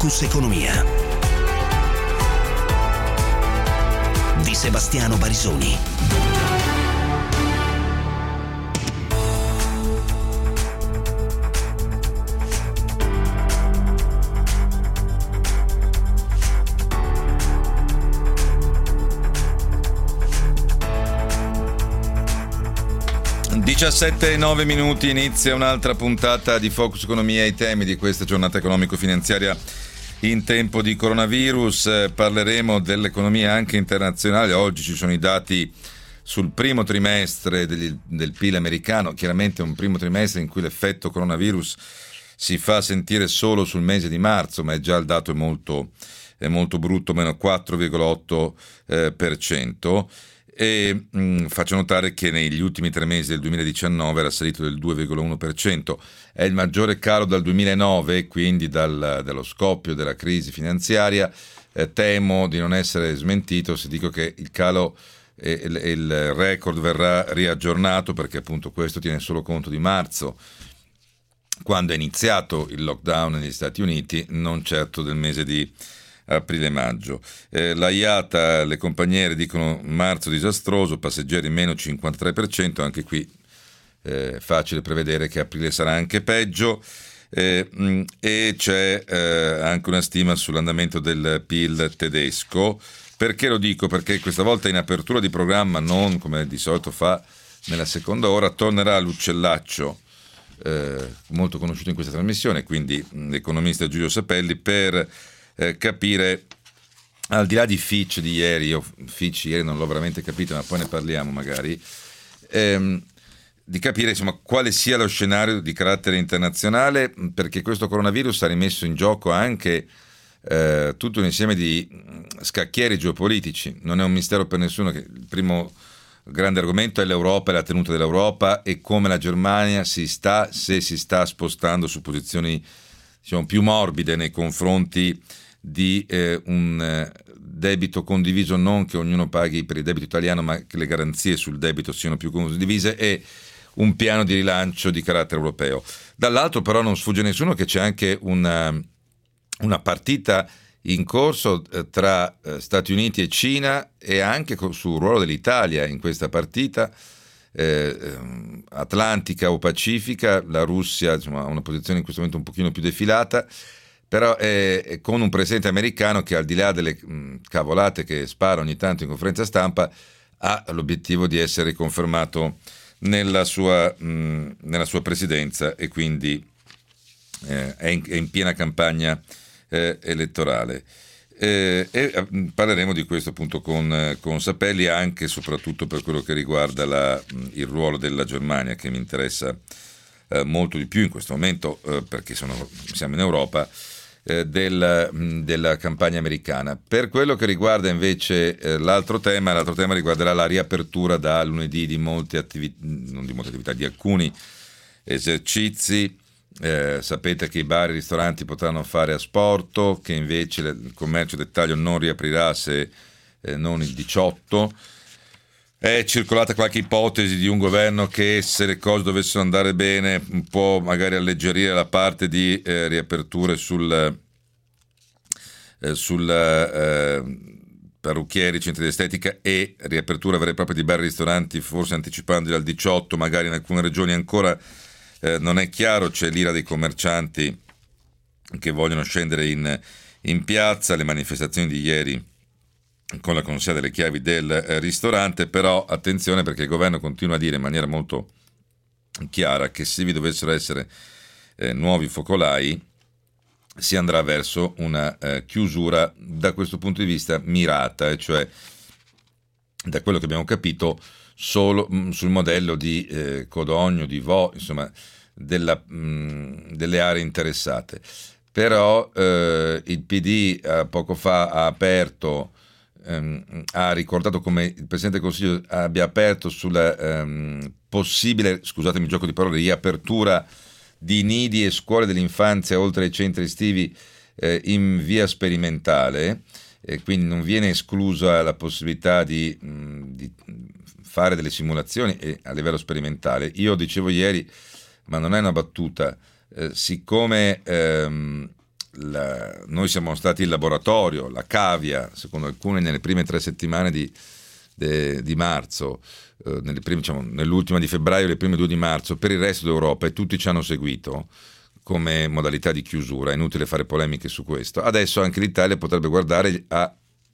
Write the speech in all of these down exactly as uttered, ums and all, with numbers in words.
Focus Economia di Sebastiano Barisoni. diciassette e nove minuti, inizia un'altra puntata di Focus Economia. I temi di questa giornata economico-finanziaria in tempo di coronavirus. Eh, parleremo dell'economia anche internazionale. Oggi ci sono i dati sul primo trimestre del, del P I L americano, chiaramente un primo trimestre in cui l'effetto coronavirus si fa sentire solo sul mese di marzo, ma è già il dato è molto, è molto brutto, meno quattro virgola otto eh, per cento. E mh, faccio notare che negli ultimi tre mesi del duemiladiciannove era salito del due virgola uno per cento, è il maggiore calo dal duemilanove, quindi dal, dallo scoppio della crisi finanziaria. Eh, temo di non essere smentito se dico che il calo e il, il record verrà riaggiornato, perché appunto questo tiene solo conto di marzo, quando è iniziato il lockdown negli Stati Uniti, non certo del mese di aprile-maggio. Eh, la I A T A, le compagnie dicono marzo disastroso, passeggeri meno cinquantatré per cento, anche qui è eh, facile prevedere che aprile sarà anche peggio. Eh, mh, e c'è eh, anche una stima sull'andamento del P I L tedesco. Perché lo dico? Perché questa volta in apertura di programma, non come di solito fa nella seconda ora, tornerà l'uccellaccio eh, molto conosciuto in questa trasmissione, quindi mh, l'economista Giulio Sapelli, per Eh, capire, al di là di Fitch di ieri, io Fitch ieri non l'ho veramente capito, ma poi ne parliamo magari, ehm, di capire insomma quale sia lo scenario di carattere internazionale, perché questo coronavirus ha rimesso in gioco anche eh, tutto un insieme di scacchieri geopolitici. Non è un mistero per nessuno che il primo grande argomento è l'Europa e la tenuta dell'Europa e come la Germania si sta, se si sta spostando su posizioni, diciamo, più morbide nei confronti di eh, un eh, debito condiviso, non che ognuno paghi per il debito italiano, ma che le garanzie sul debito siano più condivise, e un piano di rilancio di carattere europeo. Dall'altro però non sfugge a nessuno che c'è anche una, una partita in corso eh, tra eh, Stati Uniti e Cina, e anche co- sul ruolo dell'Italia in questa partita eh, atlantica o pacifica. La Russia, insomma, ha una posizione in questo momento un pochino più defilata, però è, è con un presidente americano che, al di là delle mh, cavolate che spara ogni tanto in conferenza stampa, ha l'obiettivo di essere confermato nella sua, mh, nella sua presidenza, e quindi eh, è, in, è in piena campagna eh, elettorale. Eh, e eh, parleremo di questo appunto con, eh, con Sapelli, anche e soprattutto per quello che riguarda la, il ruolo della Germania, che mi interessa eh, molto di più in questo momento, eh, perché sono, siamo in Europa, eh, del, mh, della campagna americana. Per quello che riguarda invece eh, l'altro tema, l'altro tema riguarderà la riapertura da lunedì di molte attività, non di molte attività, di alcuni esercizi. Eh, sapete che i bar e i ristoranti potranno fare asporto, che invece il commercio dettaglio non riaprirà se eh, non il diciotto. È circolata qualche ipotesi di un governo che, se le cose dovessero andare bene, può magari alleggerire la parte di eh, riaperture sul, eh, sul eh, parrucchieri, centri di estetica, e riapertura vera e propria di bar e ristoranti, forse anticipandoli al diciotto, magari in alcune regioni ancora Eh, non è chiaro. C'è l'ira dei commercianti che vogliono scendere in, in piazza, le manifestazioni di ieri con la consegna delle chiavi del eh, ristorante. Però attenzione, perché il governo continua a dire in maniera molto chiara che se vi dovessero essere eh, nuovi focolai si andrà verso una eh, chiusura, da questo punto di vista, mirata, e cioè, da quello che abbiamo capito, solo mh, sul modello di eh, Codogno, di Vo, insomma, della, mh, delle aree interessate. Però eh, il P D eh, poco fa ha aperto, ehm, ha ricordato come il Presidente del Consiglio abbia aperto sulla ehm, possibile, scusatemi il gioco di parole, riapertura di nidi e scuole dell'infanzia oltre ai centri estivi eh, in via sperimentale, e quindi non viene esclusa la possibilità di, mh, di fare delle simulazioni e a livello sperimentale. Io dicevo ieri, ma non è una battuta, eh, siccome ehm, la, noi siamo stati il laboratorio, la cavia, secondo alcuni, nelle prime tre settimane di, de, di marzo, eh, nelle prime, diciamo, nell'ultima di febbraio e le prime due di marzo, per il resto d'Europa, e tutti ci hanno seguito come modalità di chiusura. È inutile fare polemiche su questo. Adesso anche l'Italia potrebbe guardare a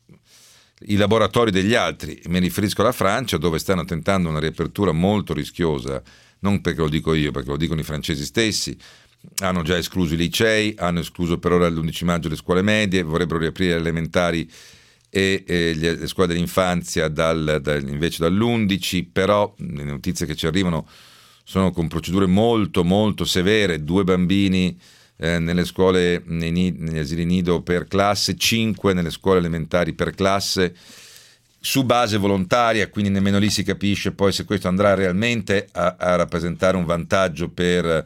i laboratori degli altri. Mi riferisco alla Francia, dove stanno tentando una riapertura molto rischiosa, non perché lo dico io, perché lo dicono i francesi stessi. Hanno già escluso i licei, hanno escluso per ora l'undici maggio le scuole medie, vorrebbero riaprire le elementari e, e le, le scuole dell'infanzia dal, dal, invece dall'undici, però le notizie che ci arrivano sono con procedure molto molto severe. Due bambini eh, nelle scuole, nei, negli asili nido per classe, cinque nelle scuole elementari per classe, su base volontaria, quindi nemmeno lì si capisce poi se questo andrà realmente a, a rappresentare un vantaggio per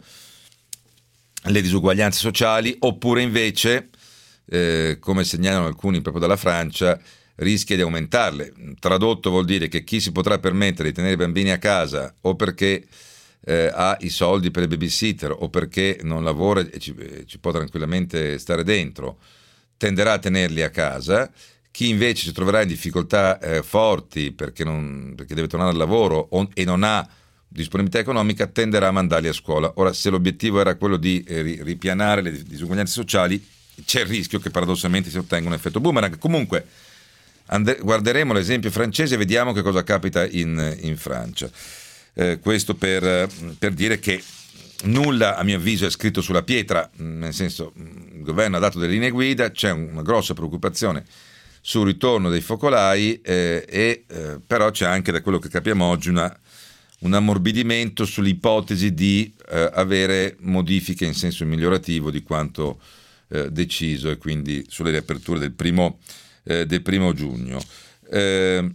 le disuguaglianze sociali, oppure invece, eh, come segnalano alcuni proprio dalla Francia, rischia di aumentarle. Tradotto vuol dire che chi si potrà permettere di tenere i bambini a casa, o perché eh, ha i soldi per il babysitter, o perché non lavora e ci, ci può tranquillamente stare dentro, tenderà a tenerli a casa. Chi invece si troverà in difficoltà eh, forti perché, non, perché deve tornare al lavoro o, e non ha disponibilità economica, tenderà a mandarli a scuola. Ora, se l'obiettivo era quello di eh, ripianare le disuguaglianze sociali, c'è il rischio che paradossalmente si ottenga un effetto boomerang. Comunque and- guarderemo l'esempio francese e vediamo che cosa capita in, in Francia. Eh, questo per, per dire che nulla, a mio avviso, è scritto sulla pietra, nel senso, il governo ha dato delle linee guida, c'è una grossa preoccupazione sul ritorno dei focolai, eh, e eh, però c'è anche, da quello che capiamo oggi, una un ammorbidimento sull'ipotesi di eh, avere modifiche in senso migliorativo di quanto eh, deciso, e quindi sulle riaperture del primo, eh, del primo giugno. Eh,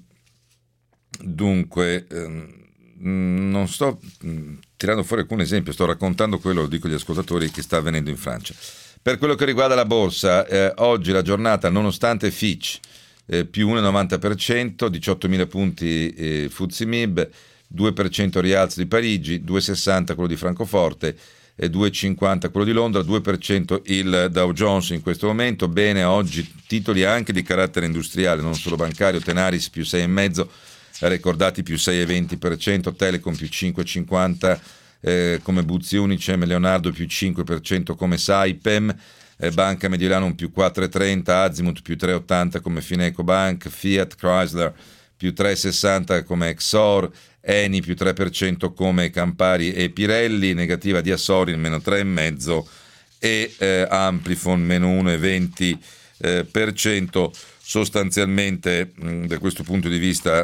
dunque, eh, non sto mh, tirando fuori alcun esempio, sto raccontando quello, lo dico agli ascoltatori, che sta avvenendo in Francia. Per quello che riguarda la borsa, eh, oggi la giornata, nonostante Fitch eh, più uno virgola novanta per cento, diciottomila punti eh, F T S E M I B, due per cento rialzo di Parigi, due virgola sessanta quello di Francoforte e due virgola cinquanta quello di Londra, due per cento il Dow Jones in questo momento. Bene, oggi titoli anche di carattere industriale, non solo bancario. Tenaris più sei virgola cinque, Recordati più sei virgola venti per cento, Telecom più cinque virgola cinquanta eh, come Buzzi Unicem, Leonardo più cinque per cento come Saipem, eh, Banca Mediolanum più quattro virgola trenta, Azimut più tre virgola ottanta come Fineco Bank, Fiat Chrysler più tre virgola sessanta come Exor, Eni più tre per cento come Campari e Pirelli, negativa di Assorin meno tre virgola cinque e eh, Amplifon meno uno virgola venti per cento. Sostanzialmente mh, da questo punto di vista,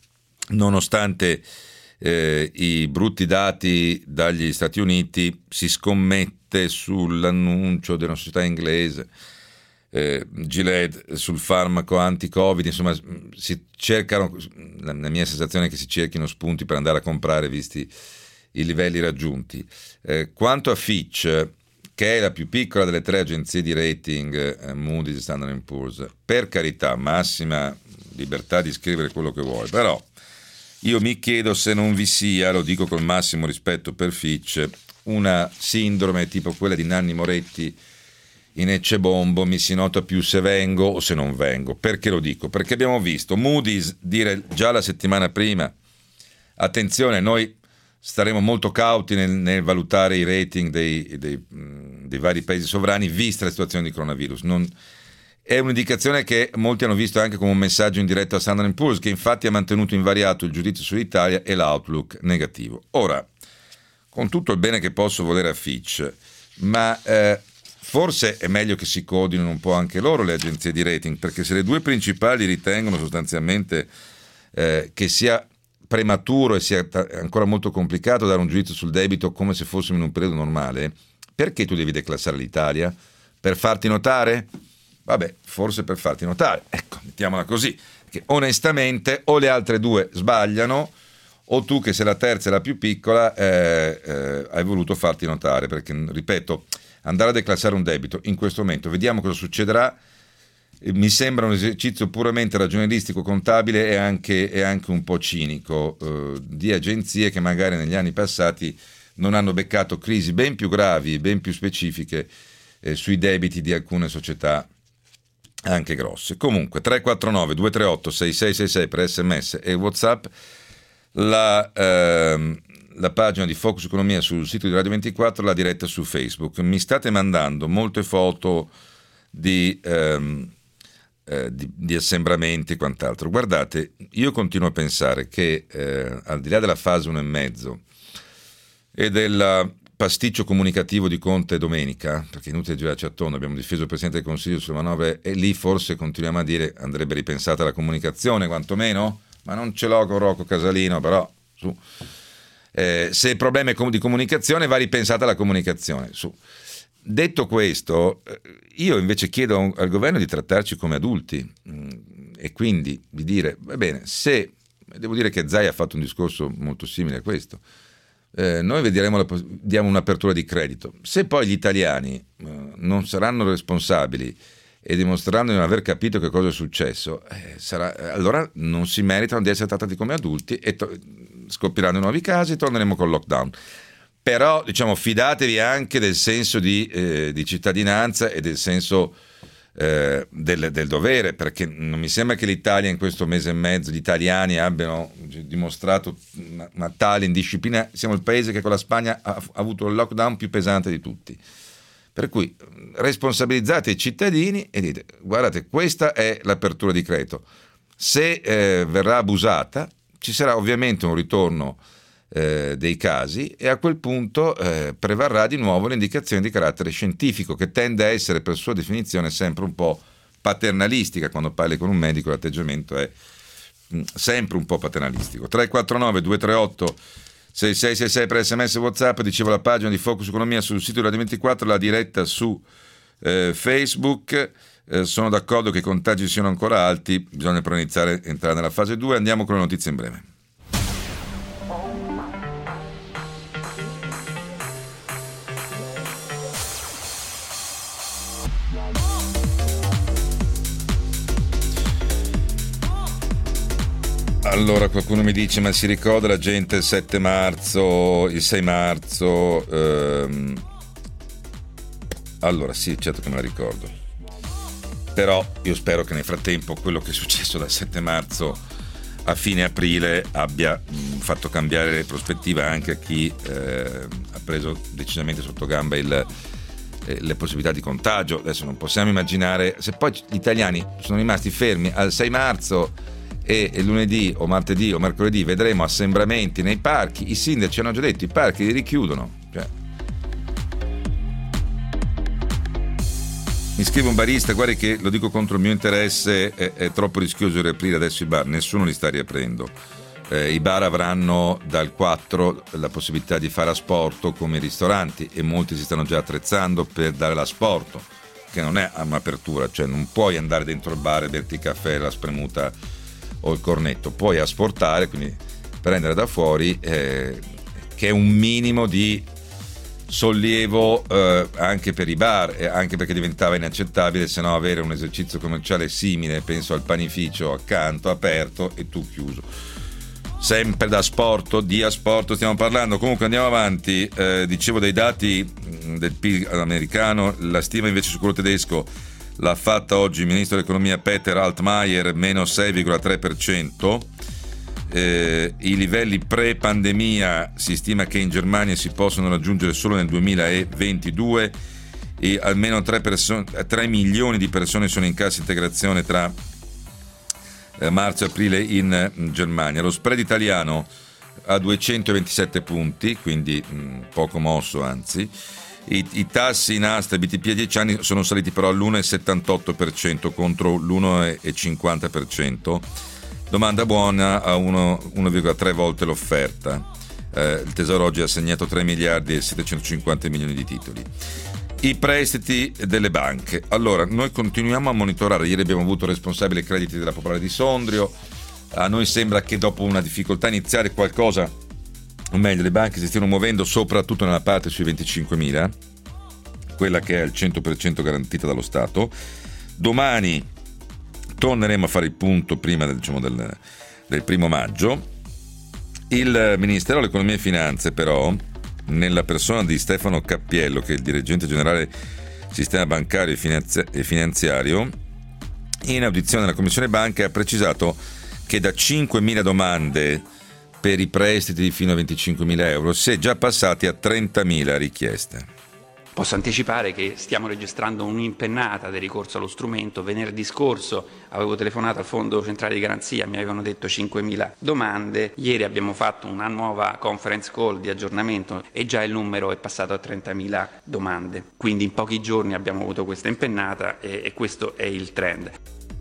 nonostante eh, i brutti dati dagli Stati Uniti, si scommette sull'annuncio di una società inglese, Eh, Gilead, sul farmaco anti-Covid. Insomma, si cercano, la mia sensazione è che si cerchino spunti per andare a comprare visti i livelli raggiunti. Eh, quanto a Fitch, che è la più piccola delle tre agenzie di rating, eh, Moody's e Standard and Poor's, per carità, massima libertà di scrivere quello che vuoi, però io mi chiedo se non vi sia, lo dico col massimo rispetto per Fitch, una sindrome tipo quella di Nanni Moretti in Ecce Bombo, mi si nota più se vengo o se non vengo. Perché lo dico? Perché abbiamo visto Moody's dire già la settimana prima: attenzione, noi staremo molto cauti nel, nel valutare i rating dei, dei, dei vari paesi sovrani vista la situazione di coronavirus. Non, è un'indicazione che molti hanno visto anche come un messaggio indiretto a Standard and Poor's, che infatti ha mantenuto invariato il giudizio sull'Italia e l'outlook negativo. Ora, con tutto il bene che posso volere a Fitch, ma eh, forse è meglio che si coordinino un po' anche loro le agenzie di rating, perché se le due principali ritengono sostanzialmente eh, che sia prematuro e sia t- ancora molto complicato dare un giudizio sul debito come se fossimo in un periodo normale, perché tu devi declassare l'Italia? Per farti notare? Vabbè, forse per farti notare, ecco, mettiamola così, che onestamente o le altre due sbagliano, o tu, che sei la terza e la più piccola, eh, eh, hai voluto farti notare, perché, ripeto, andare a declassare un debito in questo momento, vediamo cosa succederà, mi sembra un esercizio puramente ragionieristico, contabile e anche, e anche un po' cinico eh, di agenzie che magari negli anni passati non hanno beccato crisi ben più gravi, ben più specifiche eh, sui debiti di alcune società anche grosse. Comunque tre quattro nove due tre otto sei sei sei sei per sms e WhatsApp, la, ehm, la pagina di Focus Economia sul sito di Radio ventiquattro, la diretta su Facebook. Mi state mandando molte foto di, ehm, eh, di, di assembramenti e quant'altro. Guardate, io continuo a pensare che eh, al di là della fase uno e mezzo e del pasticcio comunicativo di Conte domenica, perché è inutile girarci attorno, abbiamo difeso il Presidente del Consiglio sulle manovre e lì forse continuiamo a dire andrebbe ripensata la comunicazione quantomeno, ma non ce l'ho con Rocco Casalino, però su. Eh, se il problema è di comunicazione va ripensata la comunicazione. Su. Detto questo, io invece chiedo al governo di trattarci come adulti mh, e quindi di dire, va bene, se, devo dire che Zaia ha fatto un discorso molto simile a questo, Eh, noi vedremo la, diamo un'apertura di credito. Se poi gli italiani eh, non saranno responsabili e dimostreranno di non aver capito che cosa è successo, eh, sarà, eh, allora non si meritano di essere trattati come adulti e to- scoppieranno nuovi casi e torneremo col lockdown. Però diciamo fidatevi anche del senso di, eh, di cittadinanza e del senso eh, del, del dovere, perché non mi sembra che l'Italia in questo mese e mezzo, gli italiani abbiano dimostrato una, una tale indisciplina. Siamo il paese che con la Spagna ha, ha avuto il lockdown più pesante di tutti, per cui responsabilizzate i cittadini e dite guardate, questa è l'apertura di credito, se eh, verrà abusata ci sarà ovviamente un ritorno eh, dei casi e a quel punto eh, prevarrà di nuovo l'indicazione di carattere scientifico, che tende a essere per sua definizione sempre un po' paternalistica. Quando parli con un medico l'atteggiamento è mh, sempre un po' paternalistico. tre quattro nove due tre otto sei sei sei sei per sms e WhatsApp. Dicevo, la pagina di Focus Economia sul sito di Radio ventiquattro, la diretta su eh, Facebook. Eh, sono d'accordo che i contagi siano ancora alti, bisogna però iniziare a entrare nella fase due. Andiamo con le notizie in breve. Allora, qualcuno mi dice, ma si ricorda la gente il sette marzo, il sei marzo? Ehm... Allora sì, certo che me la ricordo. Però io spero che nel frattempo quello che è successo dal sette marzo a fine aprile abbia mh, fatto cambiare le prospettive anche a chi eh, ha preso decisamente sotto gamba il, eh, le possibilità di contagio. Adesso non possiamo immaginare, se poi gli italiani sono rimasti fermi al sei marzo e, e lunedì o martedì o mercoledì vedremo assembramenti nei parchi, i sindaci hanno già detto i parchi li richiudono. Cioè, mi scrive un barista, guardi che lo dico contro il mio interesse, è, è troppo rischioso riaprire adesso i bar, nessuno li sta riaprendo. Eh, I bar avranno dal quattro la possibilità di fare asporto come i ristoranti e molti si stanno già attrezzando per dare l'asporto, che non è un'apertura, cioè non puoi andare dentro il bar e berti il caffè, la spremuta o il cornetto, puoi asportare, quindi prendere da fuori, eh, che è un minimo di sollievo eh, anche per i bar, e anche perché diventava inaccettabile se no avere un esercizio commerciale simile, penso al panificio accanto aperto e tu chiuso. Sempre da sport, di asporto stiamo parlando. Comunque andiamo avanti. Eh, dicevo dei dati del P I L americano, la stima invece su quello tedesco l'ha fatta oggi il ministro dell'economia Peter Altmaier, meno sei virgola tre per cento. Eh, i livelli pre-pandemia si stima che in Germania si possono raggiungere solo nel duemilaventidue e almeno tre milioni di persone sono in cassa integrazione tra eh, marzo e aprile in, in Germania. Lo spread italiano a duecentoventisette punti, quindi mh, poco mosso anzi. I, i tassi in asta e B T P a dieci anni sono saliti però all'uno virgola settantotto per cento contro l'uno virgola cinquanta per cento. Domanda buona a uno virgola tre volte l'offerta. Eh, il Tesoro oggi ha assegnato tre miliardi e settecentocinquanta milioni di titoli. I prestiti delle banche. Allora, noi continuiamo a monitorare. Ieri abbiamo avuto il responsabile crediti della Popolare di Sondrio. A noi sembra che dopo una difficoltà iniziale qualcosa, o meglio, le banche si stiano muovendo soprattutto nella parte sui venticinquemila, quella che è al cento per cento garantita dallo Stato. Domani torneremo a fare il punto prima del, diciamo, del, del primo maggio. Il Ministero dell'Economia e Finanze però, nella persona di Stefano Cappiello, che è il dirigente generale sistema bancario e finanziario, in audizione alla Commissione Banche ha precisato che da cinquemila domande per i prestiti fino a venticinquemila euro si è già passati a trentamila richieste. Posso anticipare che stiamo registrando un'impennata del ricorso allo strumento. Venerdì scorso avevo telefonato al Fondo Centrale di Garanzia, mi avevano detto cinquemila domande. Ieri abbiamo fatto una nuova conference call di aggiornamento e già il numero è passato a trentamila domande. Quindi in pochi giorni abbiamo avuto questa impennata e, e questo è il trend.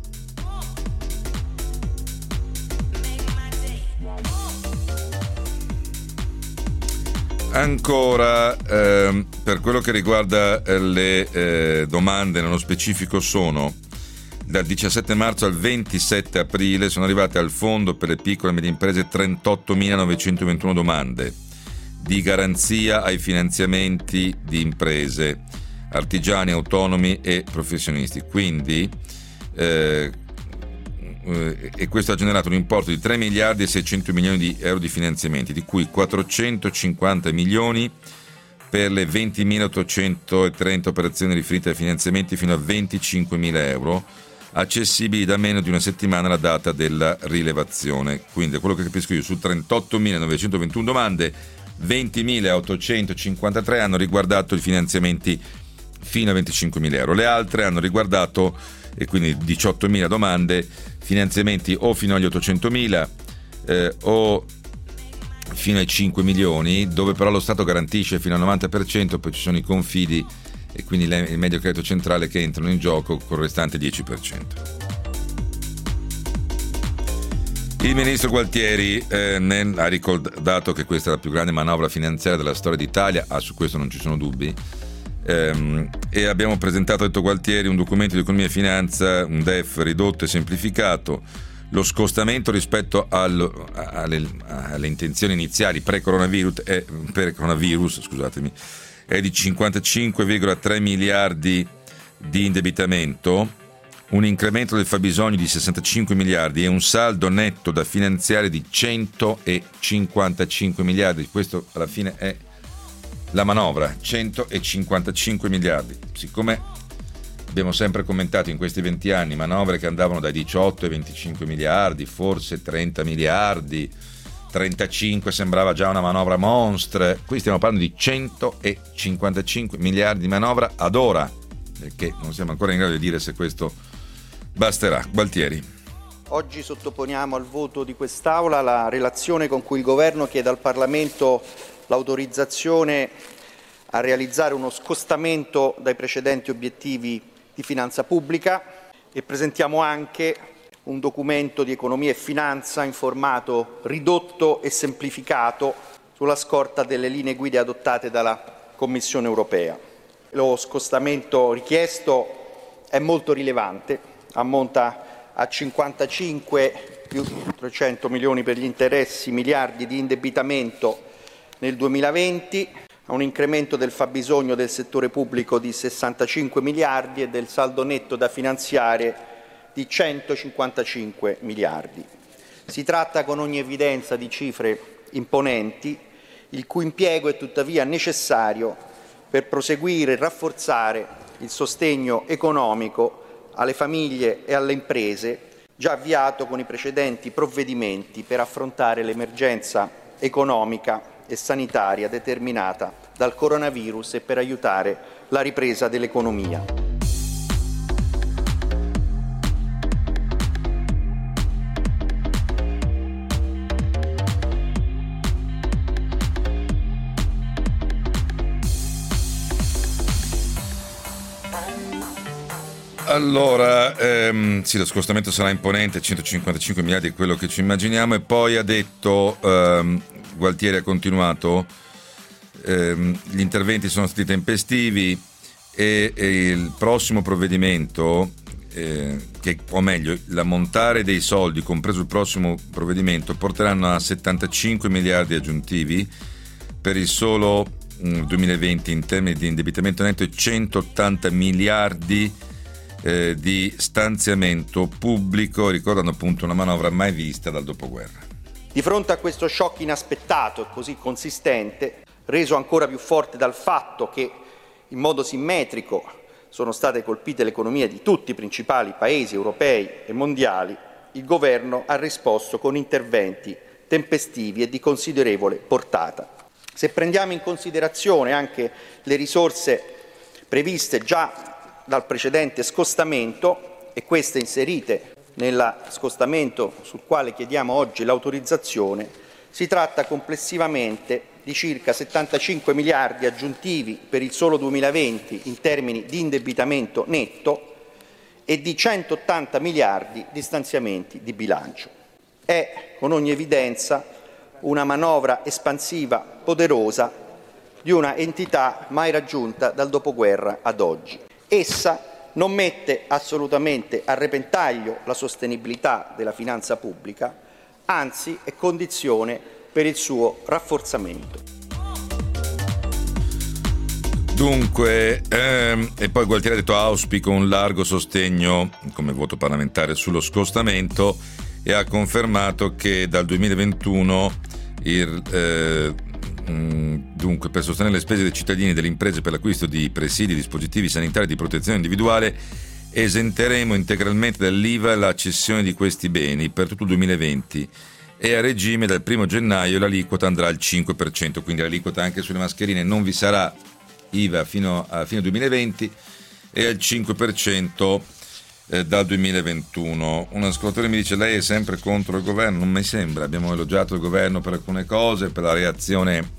Ancora, ehm, per quello che riguarda eh, le eh, domande nello specifico, sono dal diciassette marzo al ventisette aprile sono arrivate al Fondo per le piccole e medie imprese trentottomilanovecentoventuno domande di garanzia ai finanziamenti di imprese, artigiani, autonomi e professionisti. Quindi eh, e questo ha generato un importo di tre miliardi e seicento milioni di euro di finanziamenti, di cui quattrocentocinquanta milioni per le ventimilaottocentotrenta operazioni riferite ai finanziamenti fino a venticinquemila euro, accessibili da meno di una settimana alla data della rilevazione. Quindi, da quello che capisco io, su trentottomilanovecentoventuno domande, ventimilaottocentocinquantatré hanno riguardato i finanziamenti fino a venticinquemila euro. Le altre hanno riguardato, e quindi diciottomila domande, finanziamenti o fino agli ottocentomila eh, o fino ai cinque milioni, dove però lo Stato garantisce fino al novanta per cento, poi ci sono i confidi e quindi il medio credito centrale che entrano in gioco con il restante dieci per cento. Il ministro Gualtieri eh, ha ricordato che questa è la più grande manovra finanziaria della storia d'Italia, ah, su questo non ci sono dubbi. Um, e abbiamo presentato, ha detto Gualtieri, un documento di economia e finanza, un D E F ridotto e semplificato. Lo scostamento rispetto al, alle, alle intenzioni iniziali pre-coronavirus, è, pre-coronavirus scusatemi, è di cinquantacinque virgola tre miliardi di indebitamento, un incremento del fabbisogno di sessantacinque miliardi e un saldo netto da finanziare di centocinquantacinque miliardi. Questo alla fine è la manovra, centocinquantacinque miliardi. Siccome abbiamo sempre commentato in questi venti anni manovre che andavano dai diciotto ai venticinque miliardi, forse trenta miliardi, trentacinque sembrava già una manovra monstre, qui stiamo parlando di centocinquantacinque miliardi di manovra ad ora, perché non siamo ancora in grado di dire se questo basterà. Gualtieri. Oggi sottoponiamo al voto di quest'Aula la relazione con cui il Governo chiede al Parlamento l'autorizzazione a realizzare uno scostamento dai precedenti obiettivi di finanza pubblica e presentiamo anche un documento di economia e finanza in formato ridotto e semplificato sulla scorta delle linee guida adottate dalla Commissione europea. Lo scostamento richiesto è molto rilevante, ammonta a cinquantacinque più trecento milioni per gli interessi, miliardi di indebitamento nel duemilaventi, a un incremento del fabbisogno del settore pubblico di sessantacinque miliardi e del saldo netto da finanziare di centocinquantacinque miliardi. Si tratta con ogni evidenza di cifre imponenti, il cui impiego è tuttavia necessario per proseguire e rafforzare il sostegno economico alle famiglie e alle imprese già avviato con i precedenti provvedimenti per affrontare l'emergenza economica e sanitaria determinata dal coronavirus e per aiutare la ripresa dell'economia. Allora, ehm, sì, lo scostamento sarà imponente, centocinquantacinque miliardi è quello che ci immaginiamo, e poi ha detto, ehm, Gualtieri ha continuato, ehm, gli interventi sono stati tempestivi e, e il prossimo provvedimento, eh, che, o meglio, l'ammontare dei soldi, compreso il prossimo provvedimento, porteranno a settantacinque miliardi aggiuntivi per il solo mh, duemilaventi in termini di indebitamento netto e centottanta miliardi Eh, di stanziamento pubblico, ricordando appunto una manovra mai vista dal dopoguerra. Di fronte a questo shock inaspettato e così consistente, reso ancora più forte dal fatto che in modo simmetrico sono state colpite le economie di tutti i principali paesi europei e mondiali, il Governo ha risposto con interventi tempestivi e di considerevole portata. Se prendiamo in considerazione anche le risorse previste già dal precedente scostamento e queste inserite nel scostamento sul quale chiediamo oggi l'autorizzazione, si tratta complessivamente di circa settantacinque miliardi aggiuntivi per il solo duemilaventi in termini di indebitamento netto e di centottanta miliardi di stanziamenti di bilancio. È con ogni evidenza una manovra espansiva poderosa di una entità mai raggiunta dal dopoguerra ad oggi. Essa non mette assolutamente a repentaglio la sostenibilità della finanza pubblica, anzi è condizione per il suo rafforzamento. Dunque, ehm, e poi Gualtieri ha detto auspico un largo sostegno come voto parlamentare sullo scostamento e ha confermato che dal duemilaventuno il, eh, mh, dunque per sostenere le spese dei cittadini e delle imprese per l'acquisto di presidi, dispositivi sanitari di protezione individuale esenteremo integralmente dall'I V A la cessione di questi beni per tutto il duemilaventi e a regime dal primo gennaio l'aliquota andrà al cinque per cento, quindi l'aliquota anche sulle mascherine non vi sarà I V A fino a fine duemilaventi e al cinque per cento eh, dal duemilaventuno. Un ascoltatore mi dice lei è sempre contro il governo, non mi sembra, abbiamo elogiato il governo per alcune cose, per la reazione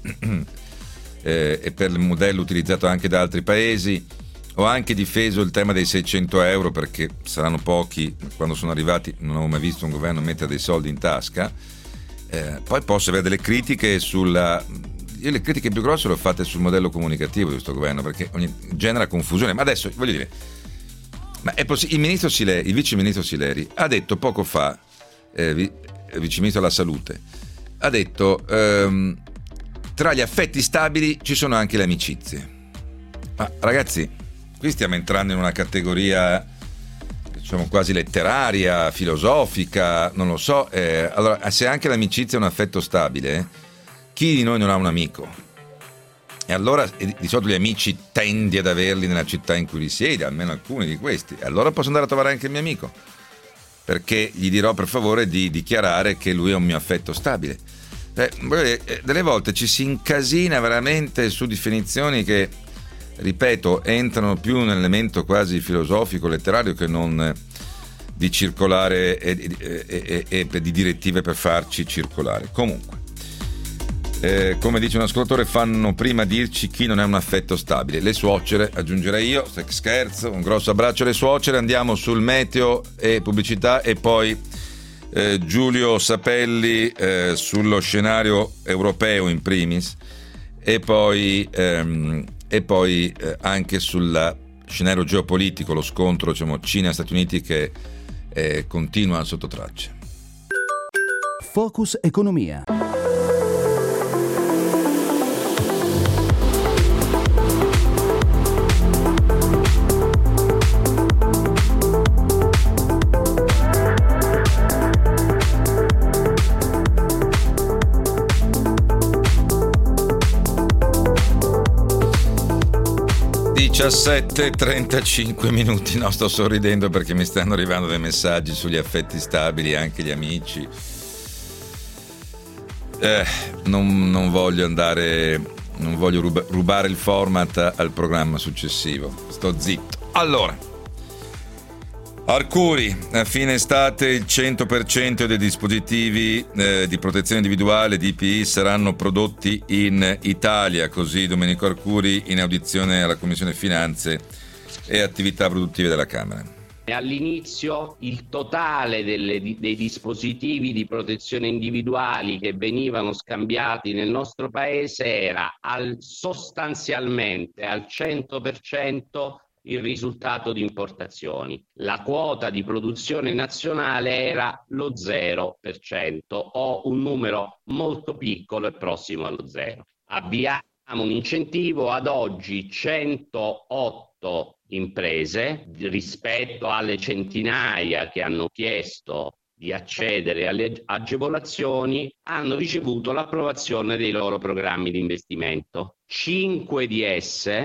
eh, e per il modello utilizzato anche da altri paesi. Ho anche difeso il tema dei seicento euro perché saranno pochi, quando sono arrivati non ho mai visto un governo mettere dei soldi in tasca. Eh, poi posso avere delle critiche sulla... Io le critiche più grosse le ho fatte sul modello comunicativo di questo governo perché ogni... genera confusione. Ma adesso voglio dire, ma è poss- il ministro Sileri, il vice ministro Sileri ha detto poco fa, eh, vi... vice ministro della salute, ha detto ehm, tra gli affetti stabili ci sono anche le amicizie. Ma ragazzi, qui stiamo entrando in una categoria diciamo quasi letteraria, filosofica, non lo so. Eh, allora, se anche l'amicizia è un affetto stabile, eh, chi di noi non ha un amico? E allora di solito gli amici tendi ad averli nella città in cui risiede, almeno alcuni di questi. E allora posso andare a trovare anche il mio amico, perché gli dirò per favore di dichiarare che lui è un mio affetto stabile. Eh, delle volte ci si incasina veramente su definizioni che, ripeto, entrano più in un elemento quasi filosofico, letterario, che non di circolare e, e, e, e di direttive per farci circolare. Comunque, eh, come dice un ascoltatore, fanno prima dirci chi non è un affetto stabile. Le suocere, aggiungerei io, scherzo, un grosso abbraccio alle suocere. Andiamo sul meteo e pubblicità e poi eh, Giulio Sapelli eh, sullo scenario europeo in primis e poi... Ehm, e poi eh, anche sul scenario geopolitico, lo scontro diciamo, Cina-Stati Uniti che eh, continua sotto tracce. Focus Economia. diciassette e trentacinque minuti, no, sto sorridendo perché mi stanno arrivando dei messaggi sugli affetti stabili, anche gli amici. Eh, non, non voglio andare, non voglio ruba, rubare il format al programma successivo, sto zitto. Allora, Arcuri, a fine estate il cento per cento dei dispositivi eh, di protezione individuale D P I saranno prodotti in Italia, così Domenico Arcuri in audizione alla Commissione Finanze e Attività Produttive della Camera. All'inizio il totale delle, dei dispositivi di protezione individuali che venivano scambiati nel nostro paese era al, sostanzialmente al cento per cento il risultato di importazioni. La quota di produzione nazionale era lo zero per cento o un numero molto piccolo e prossimo allo zero. Abbiamo un incentivo ad oggi centootto imprese rispetto alle centinaia che hanno chiesto di accedere alle agevolazioni, hanno ricevuto l'approvazione dei loro programmi di investimento. Cinque di esse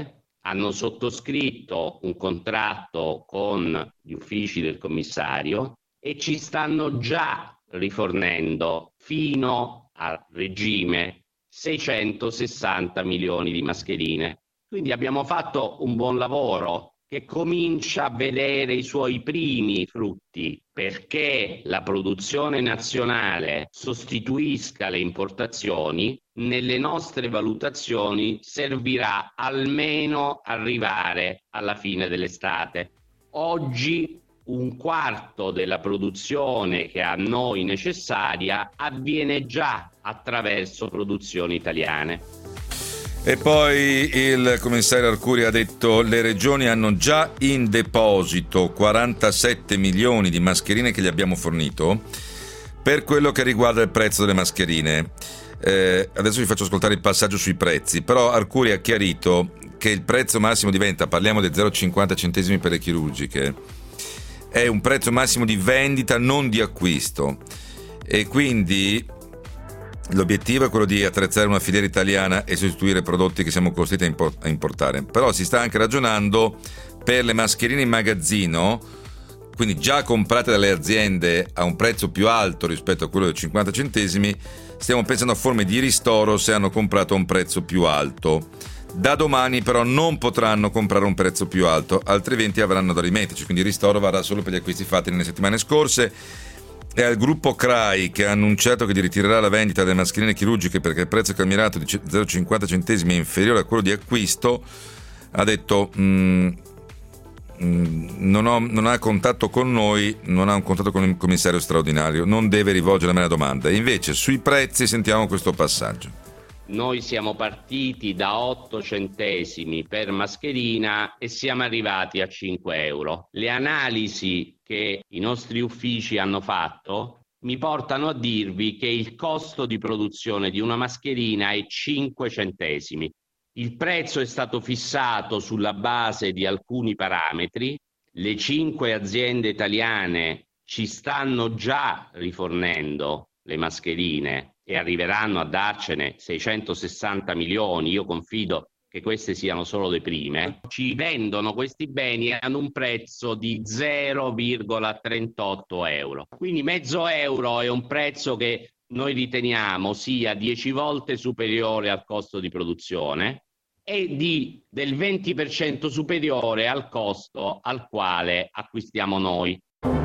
hanno sottoscritto un contratto con gli uffici del commissario e ci stanno già rifornendo fino a regime seicentosessanta milioni di mascherine. Quindi abbiamo fatto un buon lavoro che comincia a vedere i suoi primi frutti, perché la produzione nazionale sostituisca le importazioni. Nelle nostre valutazioni servirà almeno arrivare alla fine dell'estate. Oggi un quarto della produzione che a noi necessaria avviene già attraverso produzioni italiane. E poi il commissario Arcuri ha detto: le regioni hanno già in deposito quarantasette milioni di mascherine che gli abbiamo fornito per quello che riguarda il prezzo delle mascherine. Eh, adesso vi faccio ascoltare il passaggio sui prezzi, però Arcuri ha chiarito che il prezzo massimo diventa, parliamo di zero virgola cinquanta centesimi per le chirurgiche, è un prezzo massimo di vendita, non di acquisto, e quindi l'obiettivo è quello di attrezzare una filiera italiana e sostituire prodotti che siamo costretti a importare. Però si sta anche ragionando per le mascherine in magazzino, quindi già comprate dalle aziende a un prezzo più alto rispetto a quello dei cinquanta centesimi, stiamo pensando a forme di ristoro se hanno comprato a un prezzo più alto. Da domani però non potranno comprare a un prezzo più alto, altrimenti avranno da rimetterci, quindi il ristoro varrà solo per gli acquisti fatti nelle settimane scorse. È al gruppo C R A I, che ha annunciato che ritirerà la vendita delle mascherine chirurgiche perché il prezzo calmierato di zero virgola cinquanta centesimi è inferiore a quello di acquisto, ha detto mm, mm, non, ho, non ha contatto con noi, non ha un contatto con il commissario straordinario, non deve rivolgere a me la domanda. E invece sui prezzi sentiamo questo passaggio. Noi siamo partiti da otto centesimi per mascherina e siamo arrivati a cinque euro. Le analisi che i nostri uffici hanno fatto mi portano a dirvi che il costo di produzione di una mascherina è cinque centesimi. Il prezzo è stato fissato sulla base di alcuni parametri. Le cinque aziende italiane ci stanno già rifornendo le mascherine e arriveranno a darcene seicentosessanta milioni. Io confido che queste siano solo le prime. Ci vendono questi beni ad un prezzo di zero virgola trentotto euro. Quindi mezzo euro è un prezzo che noi riteniamo sia dieci volte superiore al costo di produzione e di, del venti per cento superiore al costo al quale acquistiamo noi.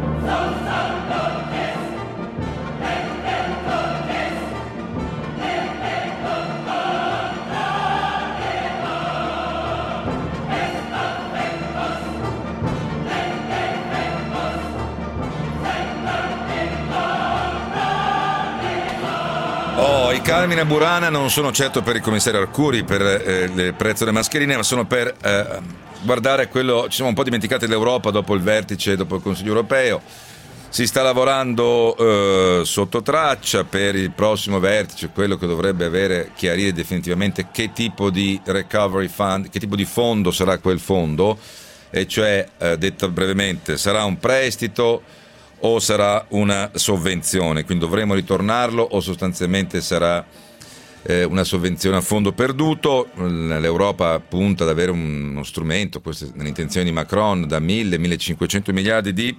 Oh, i Carmine Burana non sono certo per il commissario Arcuri per eh, il prezzo delle mascherine, ma sono per eh, guardare quello. Ci siamo un po' dimenticati dell'Europa dopo il vertice, dopo il Consiglio europeo. Si sta lavorando eh, sotto traccia per il prossimo vertice, quello che dovrebbe avere chiarire definitivamente che tipo di recovery fund, che tipo di fondo sarà quel fondo, e cioè, eh, detto brevemente, sarà un prestito o sarà una sovvenzione, quindi dovremo ritornarlo o sostanzialmente sarà eh, una sovvenzione a fondo perduto. L'Europa punta ad avere uno strumento, questa è l'intenzione di Macron, da mille millecinquecento miliardi di,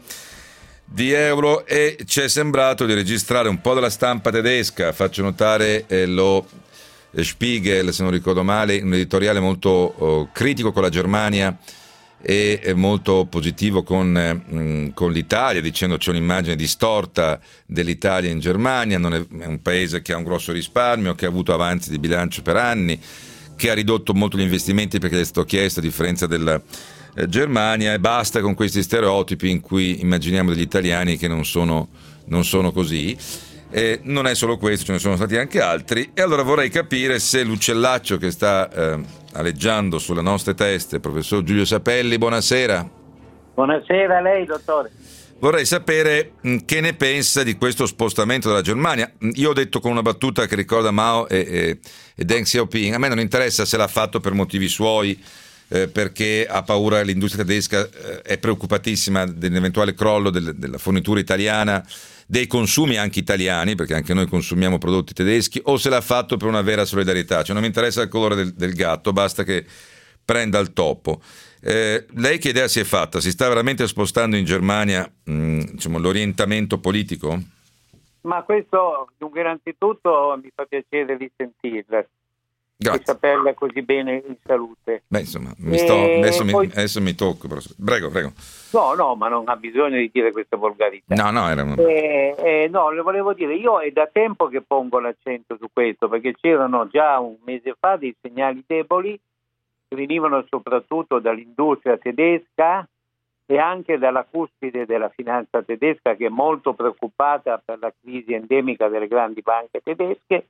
di euro, e ci è sembrato di registrare un po' della stampa tedesca. Faccio notare eh, lo Spiegel, se non ricordo male, un editoriale molto oh, critico con la Germania e molto positivo con, mh, con l'Italia, dicendo c'è un'immagine distorta dell'Italia in Germania, non è, è un paese che ha un grosso risparmio, che ha avuto avanzi di bilancio per anni, che ha ridotto molto gli investimenti perché gli è stato chiesto, a differenza della eh, Germania, e basta con questi stereotipi in cui immaginiamo degli italiani che non sono, non sono così. E non è solo questo, ce ne sono stati anche altri, e allora vorrei capire se l'uccellaccio che sta eh, aleggiando sulle nostre teste, professor Giulio Sapelli, buonasera. Buonasera a lei, dottore. Vorrei sapere mh, che ne pensa di questo spostamento della Germania. Io ho detto con una battuta che ricorda Mao e, e, e Deng Xiaoping, a me non interessa se l'ha fatto per motivi suoi, eh, perché ha paura, l'industria tedesca eh, è preoccupatissima dell'eventuale crollo del, della fornitura italiana, dei consumi anche italiani, perché anche noi consumiamo prodotti tedeschi, o se l'ha fatto per una vera solidarietà. Cioè non mi interessa il colore del, del gatto, basta che prenda il topo. Eh, lei che idea si è fatta? Si sta veramente spostando in Germania mh, diciamo, l'orientamento politico? Ma questo, dunque, innanzitutto mi fa piacere di sentirla, Grazie. di saperla così bene in salute. Beh, insomma, mi sto, adesso, poi... mi, adesso mi tocco. Però. Prego, prego. No, no, ma non ha bisogno di dire questa volgarità. No, no, era... eh, eh, no, le volevo dire, io è da tempo che pongo l'accento su questo, perché c'erano già un mese fa dei segnali deboli che venivano soprattutto dall'industria tedesca e anche dalla cuspide della finanza tedesca, che è molto preoccupata per la crisi endemica delle grandi banche tedesche,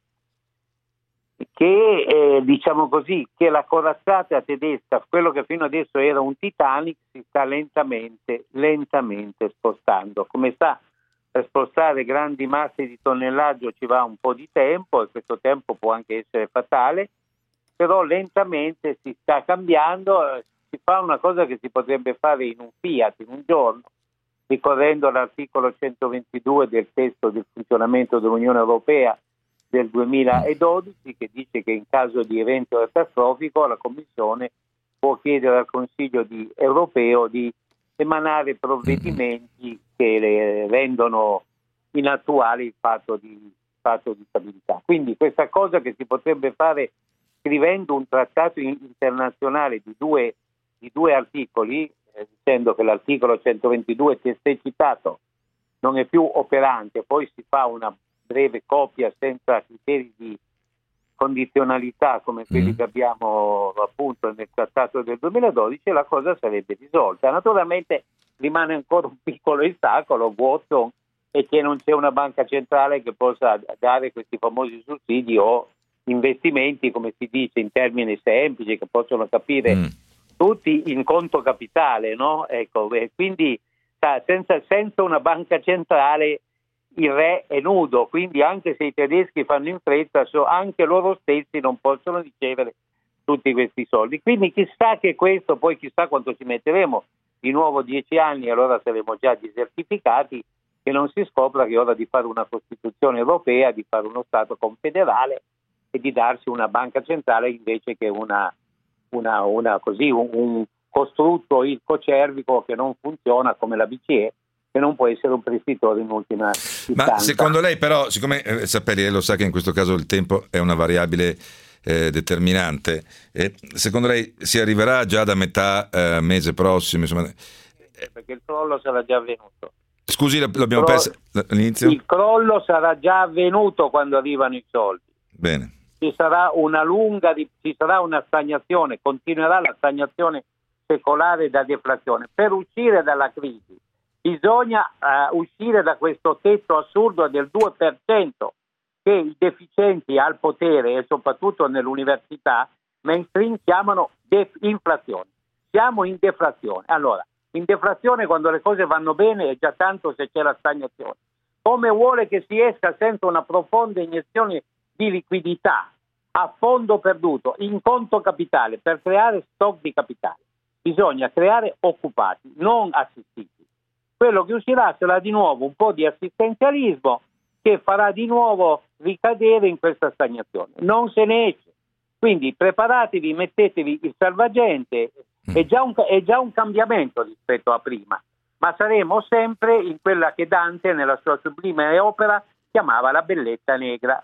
che eh, diciamo così, che la corazzata tedesca, quello che fino adesso era un Titanic, si sta lentamente, lentamente spostando. Come sa, per spostare grandi masse di tonnellaggio ci va un po' di tempo, e questo tempo può anche essere fatale, però lentamente si sta cambiando, si fa una cosa che si potrebbe fare in un Fiat in un giorno, ricorrendo all'articolo centoventidue del testo del funzionamento dell'Unione Europea del duemiladodici, che dice che in caso di evento catastrofico la Commissione può chiedere al Consiglio di, europeo di emanare provvedimenti che le rendono inattuali il patto di, patto di stabilità. Quindi questa cosa che si potrebbe fare scrivendo un trattato internazionale di due, di due articoli, eh, dicendo che l'articolo centoventidue testé citato non è più operante, poi si fa una breve copia senza criteri di condizionalità come quelli mm. che abbiamo appunto nel trattato del duemiladodici, la cosa sarebbe risolta. Naturalmente rimane ancora un piccolo ostacolo, Watson, e che non c'è una banca centrale che possa dare questi famosi sussidi o investimenti, come si dice in termini semplici che possono capire mm. tutti, in conto capitale, no? Ecco, e quindi senza, senza una banca centrale il re è nudo, quindi anche se i tedeschi fanno in fretta, so, anche loro stessi non possono ricevere tutti questi soldi. Quindi chissà che questo, poi chissà quanto ci metteremo, di nuovo dieci anni, e allora saremo già disertificati, che non si scopra che è ora di fare una Costituzione europea, di fare uno Stato confederale e di darsi una banca centrale invece che una, una, una così, un, un costrutto ircocervico che non funziona come la B C E, che non può essere un prestitore in ultima istanza. Ma secondo lei però, siccome eh, Sapelli, lei lo sa che in questo caso il tempo è una variabile eh, determinante, eh, secondo lei si arriverà già da metà eh, mese prossimo? Insomma... Eh, perché il crollo sarà già avvenuto. Scusi, l'abbiamo perso all'inizio? Il crollo sarà già avvenuto quando arrivano i soldi. Bene. Ci sarà una lunga, ci sarà una stagnazione, continuerà la stagnazione secolare da deflazione. Per uscire dalla crisi bisogna uh, uscire da questo tetto assurdo del due per cento che i deficienti al potere e soprattutto nell'università mainstream chiamano def- inflazione. Siamo in deflazione. Allora, in deflazione quando le cose vanno bene è già tanto se c'è la stagnazione. Come vuole che si esca senza una profonda iniezione di liquidità a fondo perduto in conto capitale per creare stock di capitale? Bisogna creare occupati, non assistiti. Quello che uscirà sarà di nuovo un po' di assistenzialismo che farà di nuovo ricadere in questa stagnazione. Non se ne esce. Quindi preparatevi, mettetevi il salvagente, è già un, è già un cambiamento rispetto a prima, ma saremo sempre in quella che Dante nella sua sublime opera chiamava la bellezza negra.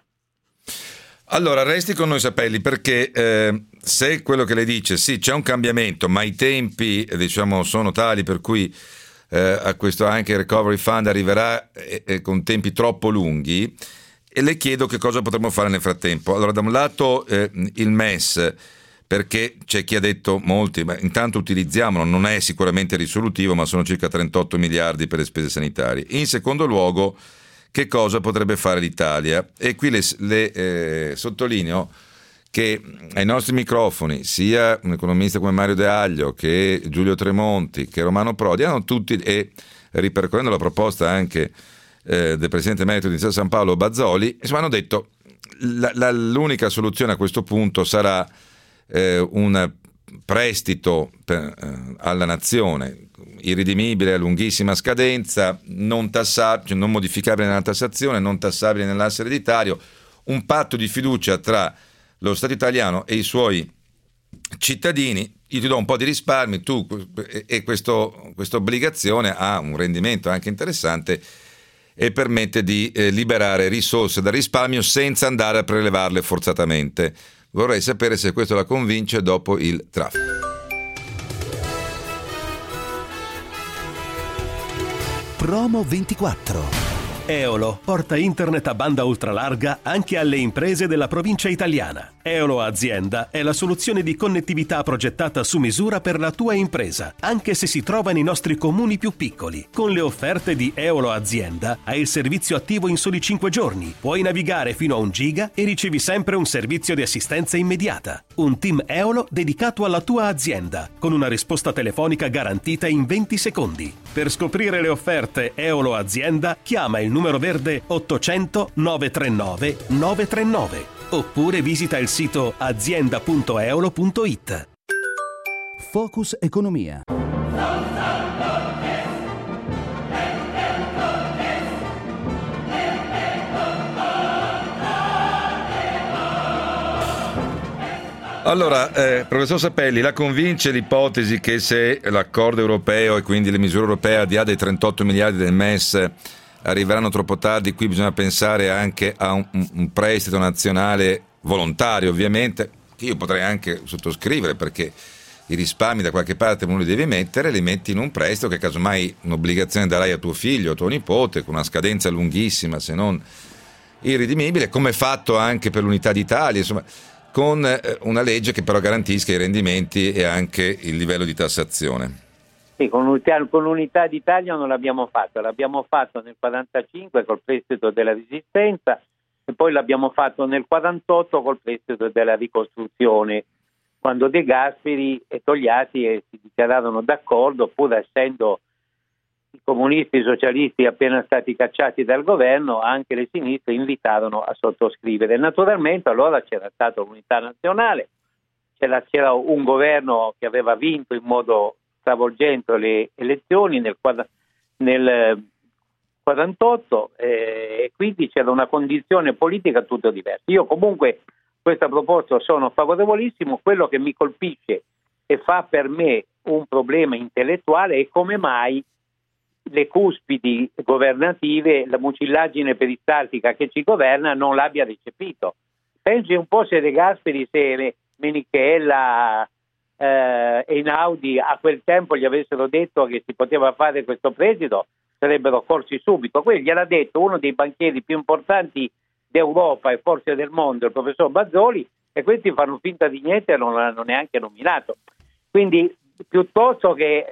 Allora, resti con noi Sapelli, perché eh, se quello che lei dice, sì, c'è un cambiamento, ma i tempi diciamo sono tali per cui eh, a questo anche il Recovery Fund arriverà eh, eh, con tempi troppo lunghi, e le chiedo che cosa potremmo fare nel frattempo. Allora, da un lato eh, il M E S, perché c'è chi ha detto, molti, ma intanto utilizziamolo, non è sicuramente risolutivo, ma sono circa trentotto miliardi per le spese sanitarie. In secondo luogo, che cosa potrebbe fare l'Italia? E qui le, le eh, sottolineo che ai nostri microfoni sia un economista come Mario De Aglio, che Giulio Tremonti, che Romano Prodi, hanno tutti, e ripercorrendo la proposta anche eh, del presidente emerito di San Paolo Bazzoli, insomma hanno detto la, la, l'unica soluzione a questo punto sarà eh, un prestito per, eh, alla nazione irridimibile a lunghissima scadenza, non tassabile, cioè non modificabile nella tassazione, non tassabile nell'asse ereditario, un patto di fiducia tra lo Stato italiano e i suoi cittadini, io ti do un po' di risparmi, tu, e questo, questa obbligazione ha un rendimento anche interessante e permette di eh, liberare risorse dal risparmio senza andare a prelevarle forzatamente. Vorrei sapere se questo la convince dopo il traffico. Promo ventiquattro. Eolo porta internet a banda ultralarga anche alle imprese della provincia italiana. Eolo Azienda è la soluzione di connettività progettata su misura per la tua impresa, anche se si trova nei nostri comuni più piccoli. Con le offerte di Eolo Azienda hai il servizio attivo in soli cinque giorni, puoi navigare fino a un giga e ricevi sempre un servizio di assistenza immediata. Un team Eolo dedicato alla tua azienda, con una risposta telefonica garantita in venti secondi. Per scoprire le offerte Eolo Azienda, chiama il numero verde ottocento nove tre nove nove tre nove oppure visita il sito azienda punto eolo punto it. Focus Economia. Allora, eh, professor Sapelli, la convince l'ipotesi che se l'accordo europeo e quindi le misure europee al di là dei trentotto miliardi del M E S arriveranno troppo tardi, qui bisogna pensare anche a un, un prestito nazionale volontario, ovviamente, che io potrei anche sottoscrivere, perché i risparmi da qualche parte uno li devi mettere, li metti in un prestito che casomai un'obbligazione darai a tuo figlio o a tuo nipote con una scadenza lunghissima, se non irredimibile, come fatto anche per l'Unità d'Italia, insomma, con una legge che però garantisca i rendimenti e anche il livello di tassazione. Sì, con l'unità, con l'unità d'Italia non l'abbiamo fatto, l'abbiamo fatto nel quarantacinque col prestito della Resistenza e poi l'abbiamo fatto nel quarantotto col prestito della ricostruzione, quando De Gasperi e Togliatti si dichiararono d'accordo, pur essendo i comunisti e i socialisti appena stati cacciati dal governo, anche le sinistre invitarono a sottoscrivere. Naturalmente allora c'era stata l'unità nazionale, c'era, c'era un governo che aveva vinto in modo stravolgendo le elezioni nel, nel quarantotto eh, e quindi c'era una condizione politica tutto diversa. Io comunque questa proposta sono favorevolissimo. Quello che mi colpisce e fa per me un problema intellettuale è come mai le cuspidi governative, la mucillagine peristaltica che ci governa non l'abbia recepito. Pensi un po' se De Gasperi, se Menichella Eh, Einaudi a quel tempo gli avessero detto che si poteva fare questo prestito, sarebbero corsi subito. Quello gliel'ha detto uno dei banchieri più importanti d'Europa e forse del mondo, il professor Bazzoli, e questi fanno finta di niente e non l'hanno neanche nominato. Quindi piuttosto che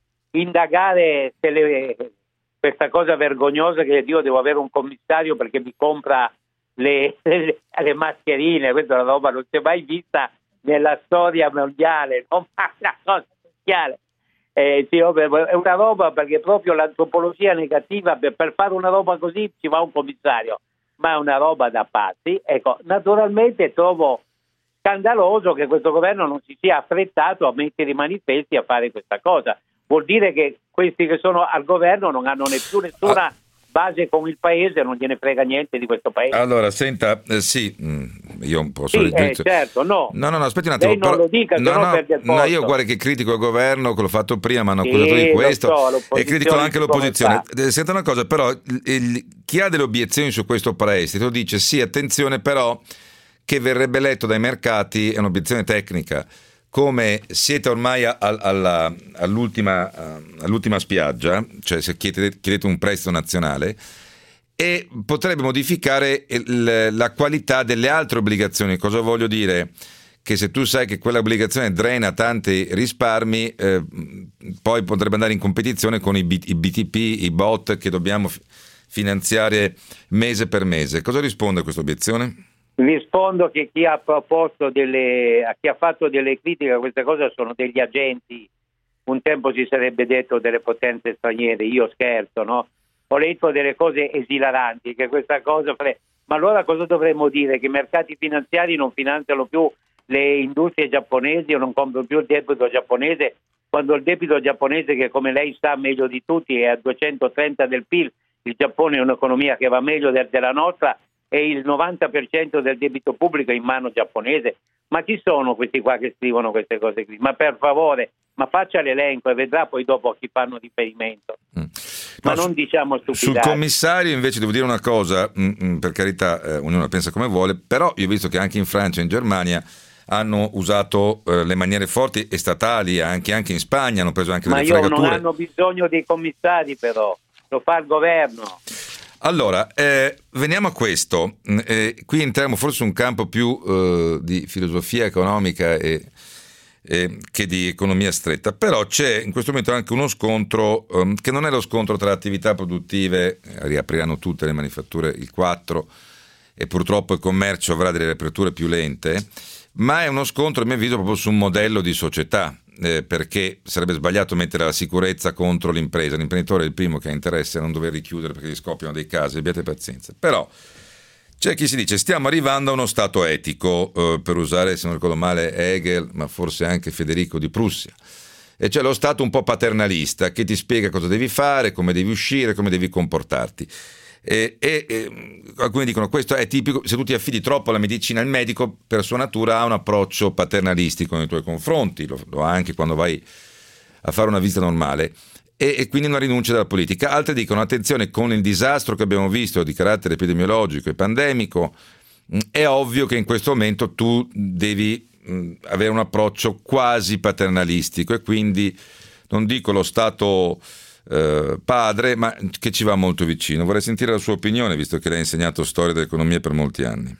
indagare se le, questa cosa vergognosa che io devo avere un commissario perché mi compra le, le, le mascherine, questa è una roba non si è mai vista nella storia mondiale, non fa una cosa mondiale. Eh, sì, è una roba perché proprio l'antropologia negativa, per, per fare una roba così ci va un commissario, ma è una roba da pazzi. Ecco, naturalmente trovo scandaloso che questo governo non si sia affrettato a mettere i manifesti a fare questa cosa. Vuol dire che questi che sono al governo non hanno più nessuna ah. base con il paese, non gliene frega niente di questo paese. Allora, senta, eh, sì, io un po' sì, eh, certo, no. No, no, no, aspetti un attimo. Lei non però, lo dica, no, se no no, perde il posto. No, io guarda che critico il governo, che l'ho fatto prima, mi hanno sì, accusato di questo, so, e critico anche l'opposizione. Senta una cosa, però, il, il, chi ha delle obiezioni su questo prestito dice sì, attenzione però che verrebbe letto dai mercati, è un'obiezione tecnica, come siete ormai a, a, alla, all'ultima, all'ultima spiaggia, cioè se chiedete, chiedete un prestito nazionale, e potrebbe modificare il, la qualità delle altre obbligazioni. Cosa voglio dire? Che se tu sai che quella obbligazione drena tanti risparmi, eh, poi potrebbe andare in competizione con i, B, i B T P, i B O T che dobbiamo f- finanziare mese per mese. Cosa risponde a questa obiezione? Rispondo che chi ha proposto delle, a chi ha fatto delle critiche a questa cosa sono degli agenti. Un tempo si sarebbe detto delle potenze straniere, io scherzo, no? Ho letto delle cose esilaranti, che questa cosa, ma allora cosa dovremmo dire? Che i mercati finanziari non finanziano più le industrie giapponesi o non comprano più il debito giapponese, quando il debito giapponese, che come lei sa meglio di tutti è a duecentotrenta del P I L, il Giappone è un'economia che va meglio della nostra, e il novanta per cento del debito pubblico è in mano giapponese. Ma chi sono questi qua che scrivono queste cose qui? Ma per favore, ma faccia l'elenco e vedrà poi dopo a chi fanno riferimento. Mm. Ma no, non diciamo stupidate. Sul commissario invece devo dire una cosa, mh, per carità, eh, ognuno la pensa come vuole, però io ho visto che anche in Francia e in Germania hanno usato eh, le maniere forti e statali, anche, anche in Spagna hanno preso anche ma delle io fregature. Non hanno bisogno dei commissari, però lo fa il governo. Allora, eh, veniamo a questo. Eh, qui entriamo forse su un campo più eh, di filosofia economica e, e che di economia stretta, però c'è in questo momento anche uno scontro eh, che non è lo scontro tra attività produttive, eh, riapriranno tutte le manifatture il quattro e purtroppo il commercio avrà delle riaperture più lente, ma è uno scontro a mio avviso proprio su un modello di società. Eh, perché sarebbe sbagliato mettere la sicurezza contro l'impresa. L'imprenditore è il primo che ha interesse a non dover richiudere perché gli scoppiano dei casi, abbiate pazienza. Però c'è chi si dice stiamo arrivando a uno stato etico, eh, per usare, se non ricordo male, Hegel, ma forse anche Federico di Prussia, e cioè lo stato un po' paternalista che ti spiega cosa devi fare, come devi uscire, come devi comportarti. E, e, e alcuni dicono questo è tipico, se tu ti affidi troppo alla medicina, il medico per sua natura ha un approccio paternalistico nei tuoi confronti, lo, lo ha anche quando vai a fare una visita normale, e, e quindi una rinuncia dalla politica. Altri dicono attenzione, con il disastro che abbiamo visto di carattere epidemiologico e pandemico è ovvio che in questo momento tu devi mh, avere un approccio quasi paternalistico e quindi non dico lo Stato Uh, padre, ma che ci va molto vicino. Vorrei sentire la sua opinione, visto che lei ha insegnato storia dell'economia per molti anni.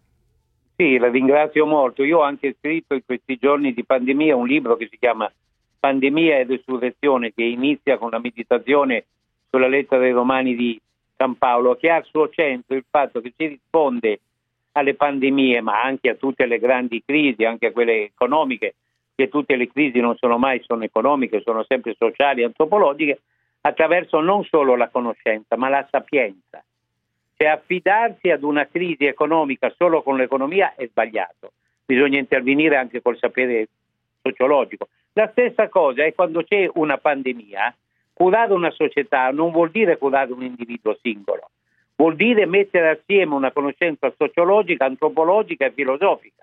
Sì, la ringrazio molto. Io ho anche scritto in questi giorni di pandemia un libro che si chiama Pandemia e Resurrezione, che inizia con la meditazione sulla lettera dei Romani di San Paolo, che ha al suo centro il fatto che si risponde alle pandemie, ma anche a tutte le grandi crisi, anche a quelle economiche, che tutte le crisi non sono mai sono economiche, sono sempre sociali e antropologiche, attraverso non solo la conoscenza, ma la sapienza. Cioè affidarsi ad una crisi economica solo con l'economia è sbagliato, bisogna intervenire anche col sapere sociologico. La stessa cosa è quando c'è una pandemia, curare una società non vuol dire curare un individuo singolo, vuol dire mettere assieme una conoscenza sociologica, antropologica e filosofica.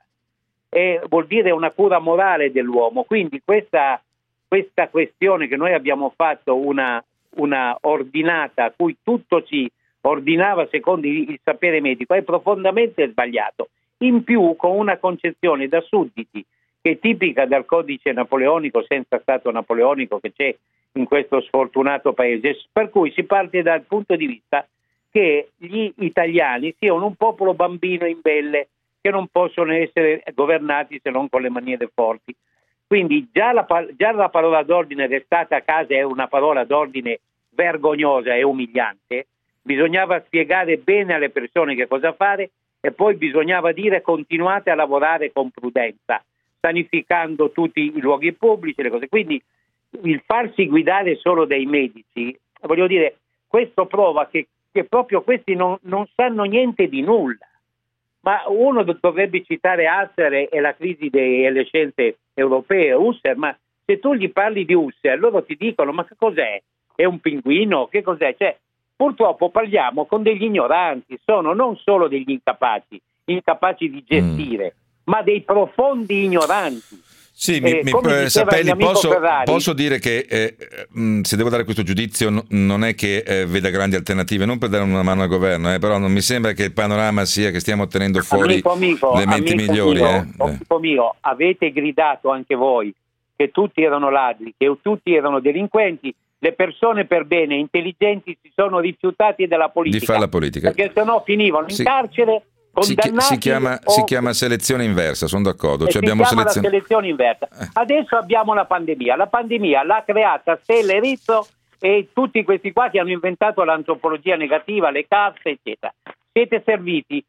E vuol dire una cura morale dell'uomo. Quindi questa, questa questione che noi abbiamo fatto una, una ordinata a cui tutto si ordinava secondo il sapere medico è profondamente sbagliato, in più con una concezione da sudditi che è tipica del codice napoleonico senza stato napoleonico che c'è in questo sfortunato paese, per cui si parte dal punto di vista che gli italiani siano un popolo bambino imbelle che non possono essere governati se non con le maniere forti. Quindi già la, già la parola d'ordine restate a casa è una parola d'ordine vergognosa e umiliante. Bisognava spiegare bene alle persone che cosa fare e poi bisognava dire continuate a lavorare con prudenza, sanificando tutti i luoghi pubblici, le cose. Quindi il farsi guidare solo dai medici, voglio dire, questo prova che, che proprio questi non, non sanno niente di nulla. Ma uno dovrebbe citare Husserl e la crisi delle scienze europee, Husserl, ma se tu gli parli di Husserl, loro ti dicono ma che cos'è? È un pinguino? Che cos'è? Cioè, purtroppo parliamo con degli ignoranti, sono non solo degli incapaci, incapaci di gestire, mm. ma dei profondi ignoranti. Sì, mi, eh, mi, eh, Sapelli, posso, Ferrari, posso dire che eh, mh, se devo dare questo giudizio no, non è che eh, veda grandi alternative, non per dare una mano al governo, eh, però non mi sembra che il panorama sia che stiamo tenendo fuori amico, amico, le menti amico migliori. Mio, eh. amico mio, avete gridato anche voi che tutti erano ladri, che tutti erano delinquenti, le persone per bene, intelligenti si sono rifiutati della politica, di fare la politica, perché sennò finivano in sì. carcere. Si, chi, si, chiama, o... si chiama selezione inversa, sono d'accordo. Cioè si abbiamo chiama selezione... la selezione inversa. Eh. Adesso abbiamo la pandemia. La pandemia l'ha creata Stella e Rizzo e tutti questi qua che hanno inventato l'antropologia negativa, le caste, eccetera. Siete serviti,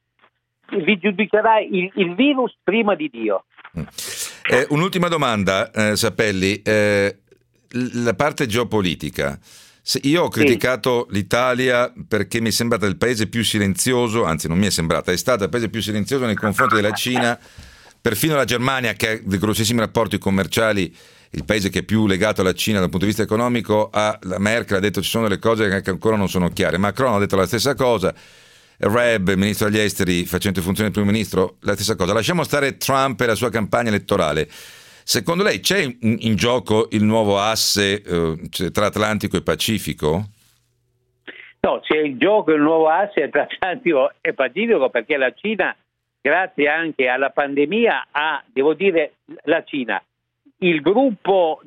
vi giudicherà il, il virus prima di Dio. Mm. Eh, un'ultima domanda, eh, Sapelli. Eh, la parte geopolitica. Io ho criticato sì. l'Italia perché mi è sembrata il paese più silenzioso, anzi non mi è sembrata, è stata il paese più silenzioso nei confronti della Cina, perfino la Germania che ha dei grossissimi rapporti commerciali, il paese che è più legato alla Cina dal punto di vista economico, ha, la Merkel ha detto ci sono delle cose che ancora non sono chiare, Macron ha detto la stessa cosa Raab, ministro degli esteri, facente funzione di primo ministro, la stessa cosa. Lasciamo stare Trump e la sua campagna elettorale. Secondo lei c'è in, in gioco il nuovo asse eh, tra Atlantico e Pacifico? No, c'è in gioco il nuovo asse tra Atlantico e Pacifico, perché la Cina, grazie anche alla pandemia, ha, devo dire, la Cina, il gruppo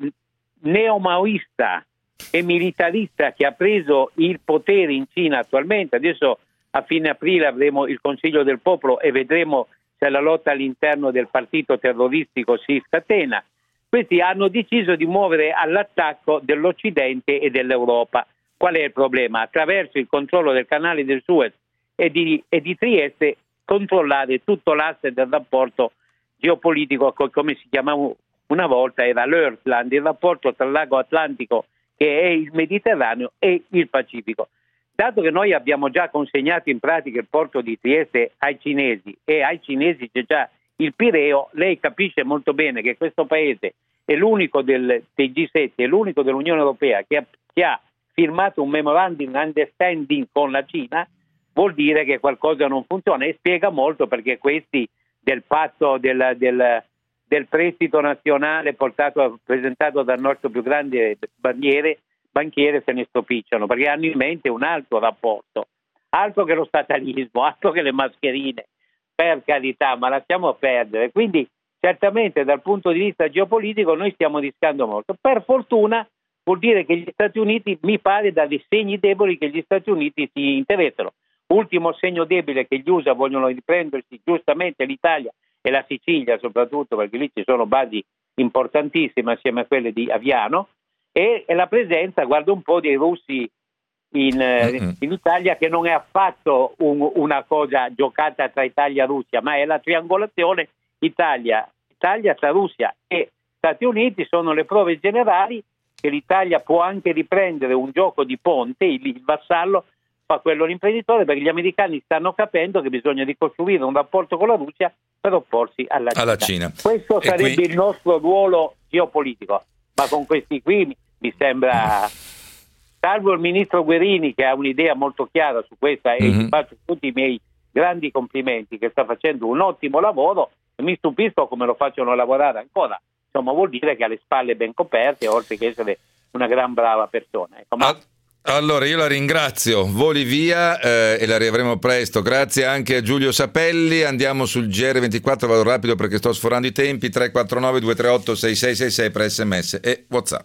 neomaoista e militarista che ha preso il potere in Cina attualmente. Adesso a fine aprile avremo il Consiglio del Popolo e vedremo se la lotta all'interno del partito terroristico si scatena. Questi hanno deciso di muovere all'attacco dell'Occidente e dell'Europa. Qual è il problema? Attraverso il controllo del canale del Suez e di, e di Trieste controllare tutto l'asse del rapporto geopolitico, come si chiamava una volta, era l'Earthland, il rapporto tra il lago Atlantico, che è il Mediterraneo, e il Pacifico. Dato che noi abbiamo già consegnato in pratica il porto di Trieste ai cinesi e ai cinesi c'è già il Pireo, lei capisce molto bene che questo paese è l'unico del, del G sette, è l'unico dell'Unione Europea che ha, che ha firmato un memorandum understanding con la Cina, vuol dire che qualcosa non funziona, e spiega molto perché questi del patto del, del, del prestito nazionale portato, presentato dal nostro più grande banchiere, banchiere se ne stropicciano, perché hanno in mente un altro rapporto, altro che lo statalismo, altro che le mascherine, per carità, ma lasciamo perdere. Quindi certamente dal punto di vista geopolitico noi stiamo rischiando molto. Per fortuna vuol dire che gli Stati Uniti, mi pare dai segni deboli che gli Stati Uniti si interessano. Ultimo segno debole che gli U S A vogliono riprendersi giustamente l'Italia e la Sicilia soprattutto, perché lì ci sono basi importantissime assieme a quelle di Aviano, e, e la presenza, guarda un po', dei russi in, eh, in Italia, che non è affatto un, una cosa giocata tra Italia e Russia, ma è la triangolazione Italia, Italia tra Russia e Stati Uniti. Sono le prove generali che l'Italia può anche riprendere un gioco di ponte, il, il vassallo fa quello l'imprenditore, perché gli americani stanno capendo che bisogna ricostruire un rapporto con la Russia per opporsi alla Cina. Alla Cina. Questo sarebbe qui... il nostro ruolo geopolitico, ma con questi qui mi sembra, salvo il ministro Guerini che ha un'idea molto chiara su questa, e mm-hmm. gli faccio tutti i miei grandi complimenti, che sta facendo un ottimo lavoro, e mi stupisco come lo facciano lavorare ancora. Insomma, vuol dire che ha le spalle ben coperte, oltre che essere una gran brava persona. Ecco, ma... Allora io la ringrazio, voli via eh, e la riavremo presto. Grazie anche a Giulio Sapelli. Andiamo sul G R ventiquattro, vado rapido perché sto sforando i tempi. Tre quattro nove due tre otto sei sei sei sei per sms e WhatsApp.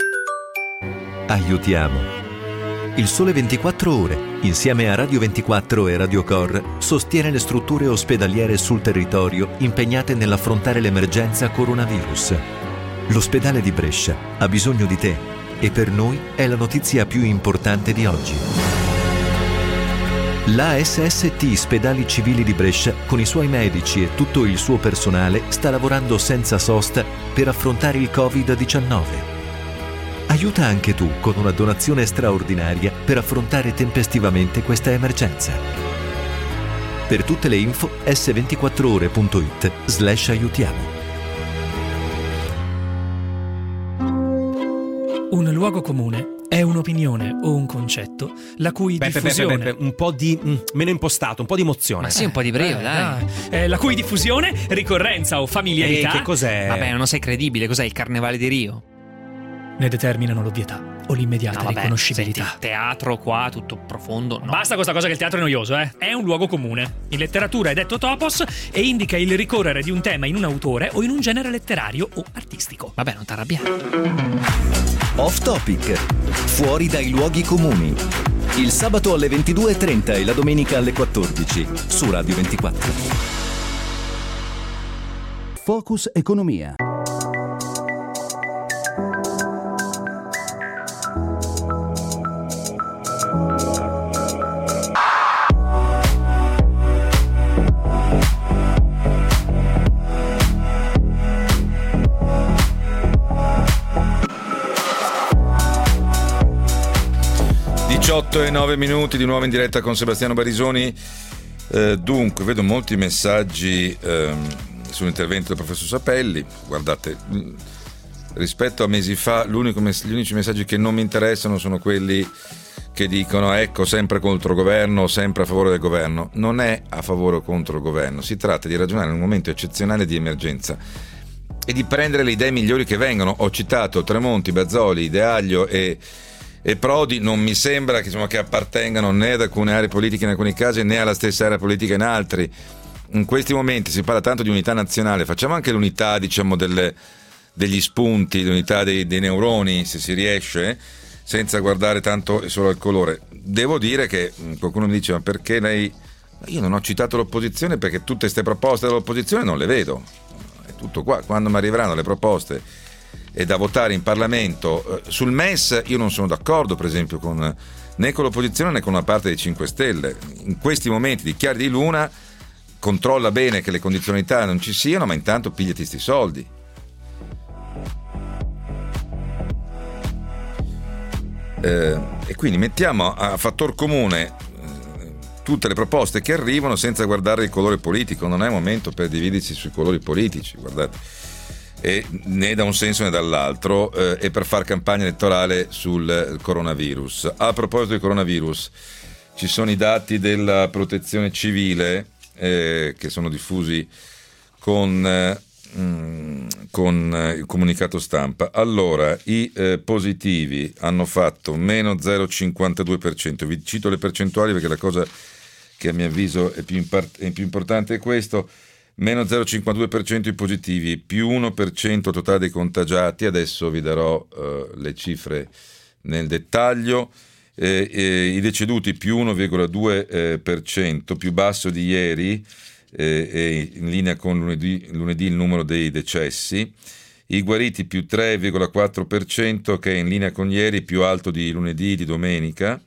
Aiutiamo. Il Sole ventiquattro Ore, insieme a Radio ventiquattro e Radio Cor, sostiene le strutture ospedaliere sul territorio impegnate nell'affrontare l'emergenza coronavirus. L'ospedale di Brescia ha bisogno di te e per noi è la notizia più importante di oggi. L'A S S T Spedali Civili di Brescia, con i suoi medici e tutto il suo personale, sta lavorando senza sosta per affrontare il covid diciannove. Aiuta anche tu con una donazione straordinaria per affrontare tempestivamente questa emergenza. Per tutte le info s ventiquattro ore punto it slash aiutiamo. Un luogo comune è un'opinione o un concetto la cui beh, diffusione... Beh, beh, beh, un po' di... Mh, meno impostato, un po' di emozione. Ma sì, un po' di brio, eh, dai. Eh, la cui diffusione, ricorrenza o familiarità... E che cos'è? Vabbè, non sei credibile, cos'è il Carnevale di Rio? Ne determinano l'ovvietà o l'immediata no, vabbè, riconoscibilità. Senti, teatro qua, tutto profondo, no. Basta questa cosa che il teatro è noioso, eh. È un luogo comune. In letteratura è detto topos e indica il ricorrere di un tema in un autore o in un genere letterario o artistico. Vabbè, non t'arrabbiare. Off Topic. Fuori dai luoghi comuni. Il sabato alle ventidue e trenta e la domenica alle quattordici su Radio ventiquattro. Focus Economia. diciotto e nove minuti di nuovo in diretta con Sebastiano Barisoni. Eh, dunque, vedo molti messaggi ehm, sull'intervento del professor Sapelli. Guardate, rispetto a mesi fa, l'unico mess- gli unici messaggi che non mi interessano sono quelli che dicono ecco sempre contro il governo, sempre a favore del governo. Non è a favore o contro il governo, si tratta di ragionare in un momento eccezionale di emergenza e di prendere le idee migliori che vengono. Ho citato Tremonti, Bazzoli, De Aglio e, e Prodi, non mi sembra che, insomma, che appartengano né ad alcune aree politiche in alcuni casi né alla stessa area politica in altri. In questi momenti si parla tanto di unità nazionale, facciamo anche l'unità, diciamo, delle, degli spunti, l'unità dei, dei neuroni, se si riesce, senza guardare tanto solo al colore. Devo dire che qualcuno mi dice ma perché lei... Io non ho citato l'opposizione perché tutte queste proposte dell'opposizione non le vedo, è tutto qua. Quando mi arriveranno le proposte e da votare in Parlamento sul M E S, io non sono d'accordo per esempio con, né con l'opposizione né con una parte dei cinque Stelle. In questi momenti di chiari di luna controlla bene che le condizionalità non ci siano, ma intanto pigliati sti soldi. Eh, e quindi mettiamo a fattor comune eh, tutte le proposte che arrivano senza guardare il colore politico. Non è momento per dividersi sui colori politici, guardate, e né da un senso né dall'altro, eh, e per far campagna elettorale sul coronavirus. A proposito del coronavirus, ci sono i dati della Protezione Civile eh, che sono diffusi con eh, con il comunicato stampa. Allora, i eh, positivi hanno fatto meno zero virgola cinquantadue per cento. Vi cito le percentuali perché la cosa che a mio avviso è più, impart- è più importante è questo: meno zero virgola cinquantadue per cento i positivi, più uno per cento totale dei contagiati. Adesso vi darò eh, le cifre nel dettaglio. Eh, eh, i deceduti più uno virgola due per cento, più basso di ieri, e in linea con lunedì, lunedì il numero dei decessi. I guariti più tre virgola quattro per cento, che è in linea con ieri, più alto di lunedì, di domenica,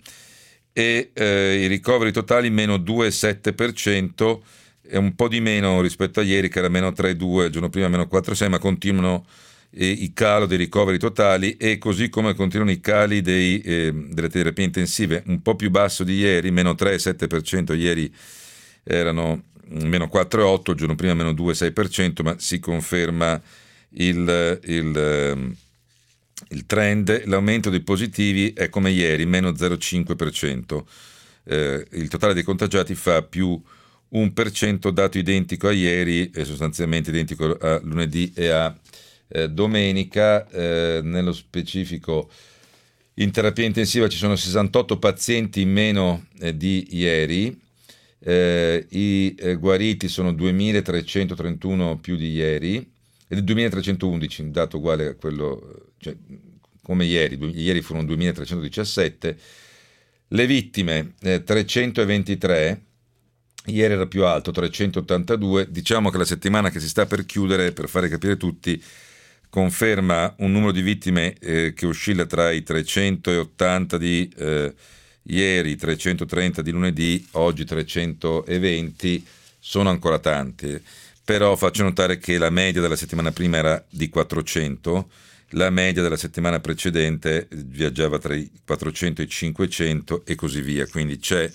e eh, i ricoveri totali meno due virgola sette per cento, è un po' di meno rispetto a ieri che era meno tre virgola due, il giorno prima meno quattro virgola sei, ma continuano eh, i calo dei ricoveri totali, e così come continuano i cali dei, eh, delle terapie intensive, un po' più basso di ieri, meno tre virgola sette per cento, ieri erano meno quattro virgola otto, il giorno prima meno due virgola sei per cento, ma si conferma il, il, il trend. L'aumento dei positivi è come ieri, meno zero virgola cinque per cento. Eh, il totale dei contagiati fa più uno per cento, dato identico a ieri e sostanzialmente identico a lunedì e a eh, domenica. Eh, nello specifico, in terapia intensiva ci sono sessantotto pazienti in meno eh, di ieri. Eh, i eh, guariti sono duemilatrecentotrentuno più di ieri, ed duemilatrecentoundici, un dato uguale a quello, cioè, come ieri, du- ieri furono duemilatrecentodiciassette. Le vittime eh, trecentoventitré, ieri era più alto, trecentottantadue. Diciamo che la settimana che si sta per chiudere, per fare capire tutti, conferma un numero di vittime eh, che oscilla tra i trecentottanta di eh, ieri, trecentotrenta di lunedì, oggi trecentoventi. Sono ancora tanti, però faccio notare che la media della settimana prima era di quattrocento, la media della settimana precedente viaggiava tra i quattrocento e i cinquecento e così via, quindi c'è,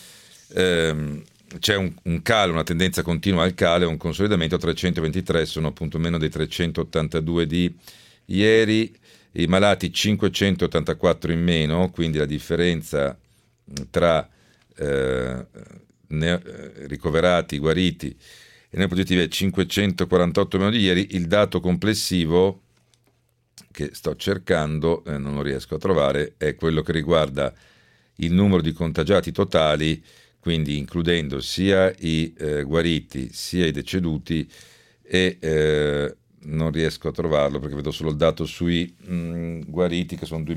ehm, c'è un, un calo, una tendenza continua al calo, un consolidamento. trecentoventitré sono appunto meno dei trecentottantadue di ieri. I malati cinquecentottantaquattro in meno, quindi la differenza tra eh, ne- ricoverati, guariti e ne positivi è cinquecentoquarantotto meno di ieri. Il dato complessivo che sto cercando, eh, non lo riesco a trovare, è quello che riguarda il numero di contagiati totali, quindi includendo sia i eh, guariti sia i deceduti, e eh, non riesco a trovarlo perché vedo solo il dato sui mh, guariti, che sono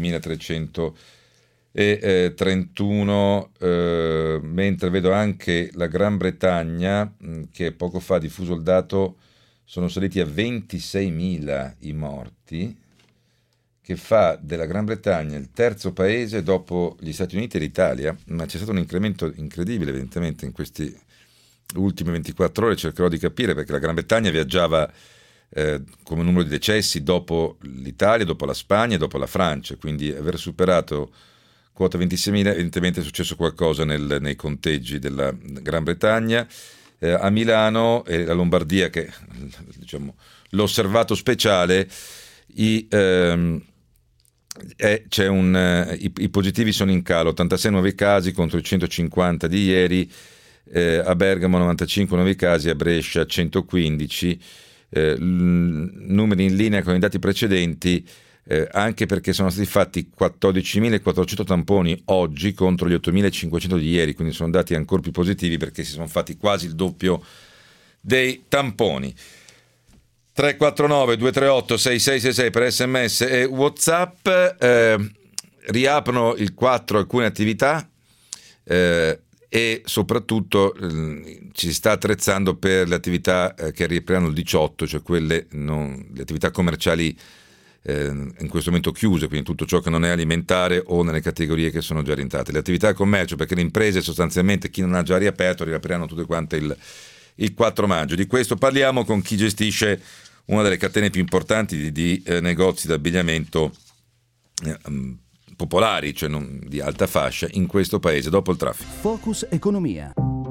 duemilatrecentotrentuno, eh, mentre vedo anche la Gran Bretagna, mh, che poco fa ha diffuso il dato, sono saliti a ventiseimila i morti, che fa della Gran Bretagna il terzo paese dopo gli Stati Uniti e l'Italia, ma c'è stato un incremento incredibile evidentemente in queste ultime ventiquattro ore. Cercherò di capire perché la Gran Bretagna viaggiava Eh, come numero di decessi dopo l'Italia, dopo la Spagna e dopo la Francia, quindi aver superato quota ventiseimila, evidentemente è successo qualcosa nel, nei conteggi della Gran Bretagna. Eh, a Milano e la Lombardia, che diciamo l'osservato speciale, i, ehm, eh, c'è un, eh, i, i positivi sono in calo, ottantasei nuovi casi contro i centocinquanta di ieri, eh, a Bergamo novantacinque nuovi casi, a Brescia centoquindici, eh, l- numeri in linea con i dati precedenti, eh, anche perché sono stati fatti quattordicimilaquattrocento tamponi oggi contro gli ottomilacinquecento di ieri, quindi sono dati ancora più positivi perché si sono fatti quasi il doppio dei tamponi. tre quattro nove due tre otto sei sei sei sei per sms e WhatsApp. eh, riaprono il quattro alcune attività, eh, e soprattutto eh, ci si sta attrezzando per le attività eh, che riapriranno il diciotto, cioè quelle non, le attività commerciali eh, in questo momento chiuse, quindi tutto ciò che non è alimentare o nelle categorie che sono già rientrate. Le attività di commercio, perché le imprese sostanzialmente, chi non ha già riaperto, riapriranno tutte quante il, il quattro maggio. Di questo parliamo con chi gestisce una delle catene più importanti di, di eh, negozi d'abbigliamento eh, um, popolari, cioè non di alta fascia, in questo paese, dopo il traffico. Focus Economia.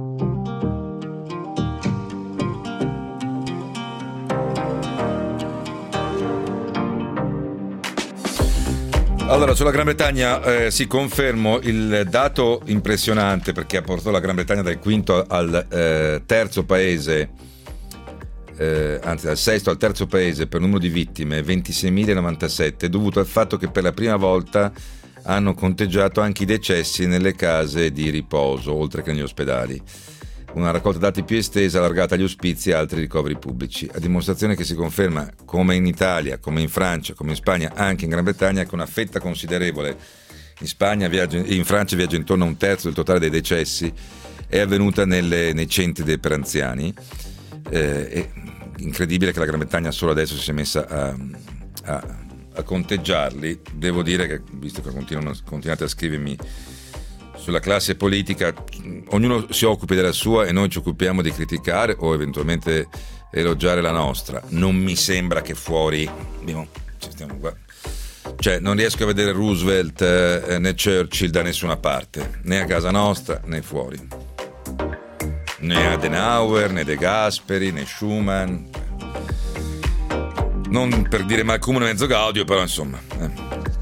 Allora, sulla Gran Bretagna eh, si confermo il dato impressionante, perché ha portato la Gran Bretagna dal quinto al eh, terzo paese, eh, anzi dal sesto al terzo paese per numero di vittime, ventiseimilanovantasette, dovuto al fatto che per la prima volta hanno conteggiato anche i decessi nelle case di riposo, oltre che negli ospedali. Una raccolta dati più estesa, allargata agli ospizi e altri ricoveri pubblici, a dimostrazione che si conferma, come in Italia, come in Francia, come in Spagna, anche in Gran Bretagna, che una fetta considerevole, in Spagna viaggia, in Francia viaggia intorno a un terzo del totale dei decessi, è avvenuta nelle, nei centri per anziani. Eh, è incredibile che la Gran Bretagna solo adesso si sia messa a, a, a conteggiarli. Devo dire che, visto che continuano, continuate a scrivermi sulla classe politica, ognuno si occupi della sua e noi ci occupiamo di criticare o eventualmente elogiare la nostra. Non mi sembra che fuori abbiamo, cioè non riesco a vedere Roosevelt eh, né Churchill da nessuna parte, né a casa nostra né fuori, né Adenauer né De Gasperi né Schumann, non per dire mal comune mezzo gaudio, però insomma eh.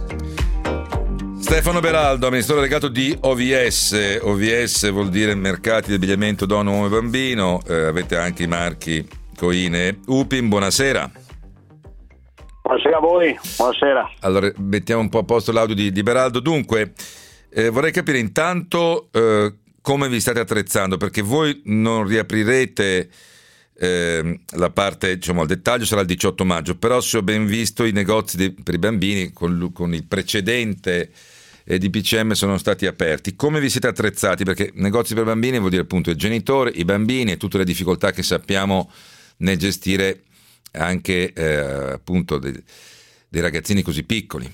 Stefano Beraldo, amministratore delegato di O V S. O V S vuol dire mercati di abbigliamento donna, uomo e bambino. Eh, avete anche i marchi Coine e Upim. Buonasera. Buonasera a voi, buonasera. Allora, mettiamo un po' a posto l'audio di, di Beraldo. Dunque, eh, vorrei capire intanto eh, come vi state attrezzando, perché voi non riaprirete eh, la parte, diciamo, al dettaglio sarà il diciotto maggio, però se ho ben visto i negozi di, per i bambini con, con il precedente e di P C M sono stati aperti. Come vi siete attrezzati? Perché negozi per bambini vuol dire appunto il genitore, i bambini e tutte le difficoltà che sappiamo nel gestire anche eh, appunto dei, dei ragazzini così piccoli.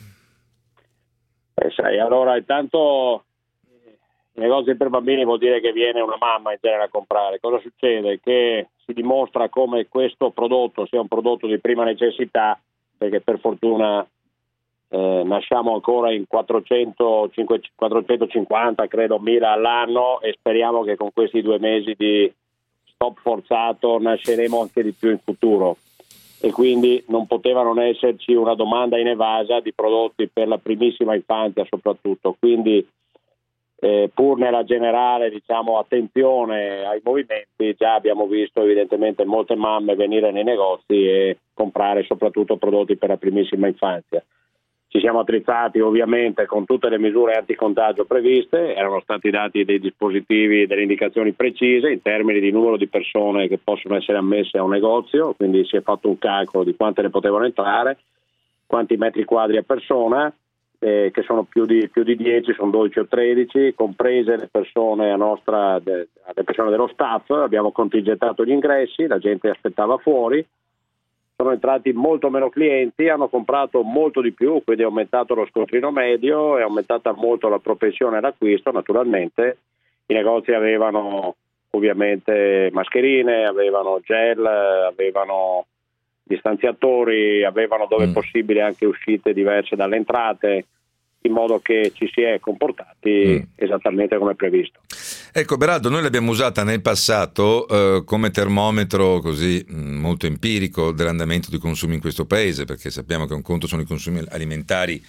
Eh, sai, allora intanto i negozi per bambini vuol dire che viene una mamma in genere a comprare. Cosa succede? Che si dimostra come questo prodotto sia un prodotto di prima necessità, perché per fortuna Eh, nasciamo ancora in quattrocento, quattrocentocinquanta credo mila all'anno e speriamo che con questi due mesi di stop forzato nasceremo anche di più in futuro, e quindi non poteva non esserci una domanda inevasa di prodotti per la primissima infanzia soprattutto. Quindi eh, pur nella generale diciamo attenzione ai movimenti, già abbiamo visto evidentemente molte mamme venire nei negozi e comprare soprattutto prodotti per la primissima infanzia. Ci siamo attrezzati ovviamente con tutte le misure anticontagio previste, erano stati dati dei dispositivi, delle indicazioni precise in termini di numero di persone che possono essere ammesse a un negozio, quindi si è fatto un calcolo di quante ne potevano entrare, quanti metri quadri a persona, eh, che sono più di, più di dieci, sono dodici o tredici, comprese le persone a nostra, de, le persone dello staff. Abbiamo contingentato gli ingressi, la gente aspettava fuori. Sono entrati molto meno clienti, hanno comprato molto di più, quindi è aumentato lo scontrino medio, è aumentata molto la propensione all'acquisto. Naturalmente i negozi avevano ovviamente mascherine, avevano gel, avevano distanziatori, avevano dove mm. possibile anche uscite diverse dalle entrate, in modo che ci si è comportati mm. esattamente come previsto. Ecco, Beraldo, noi l'abbiamo usata nel passato eh, come termometro così mh, molto empirico dell'andamento dei consumi in questo paese, perché sappiamo che un conto sono i consumi alimentari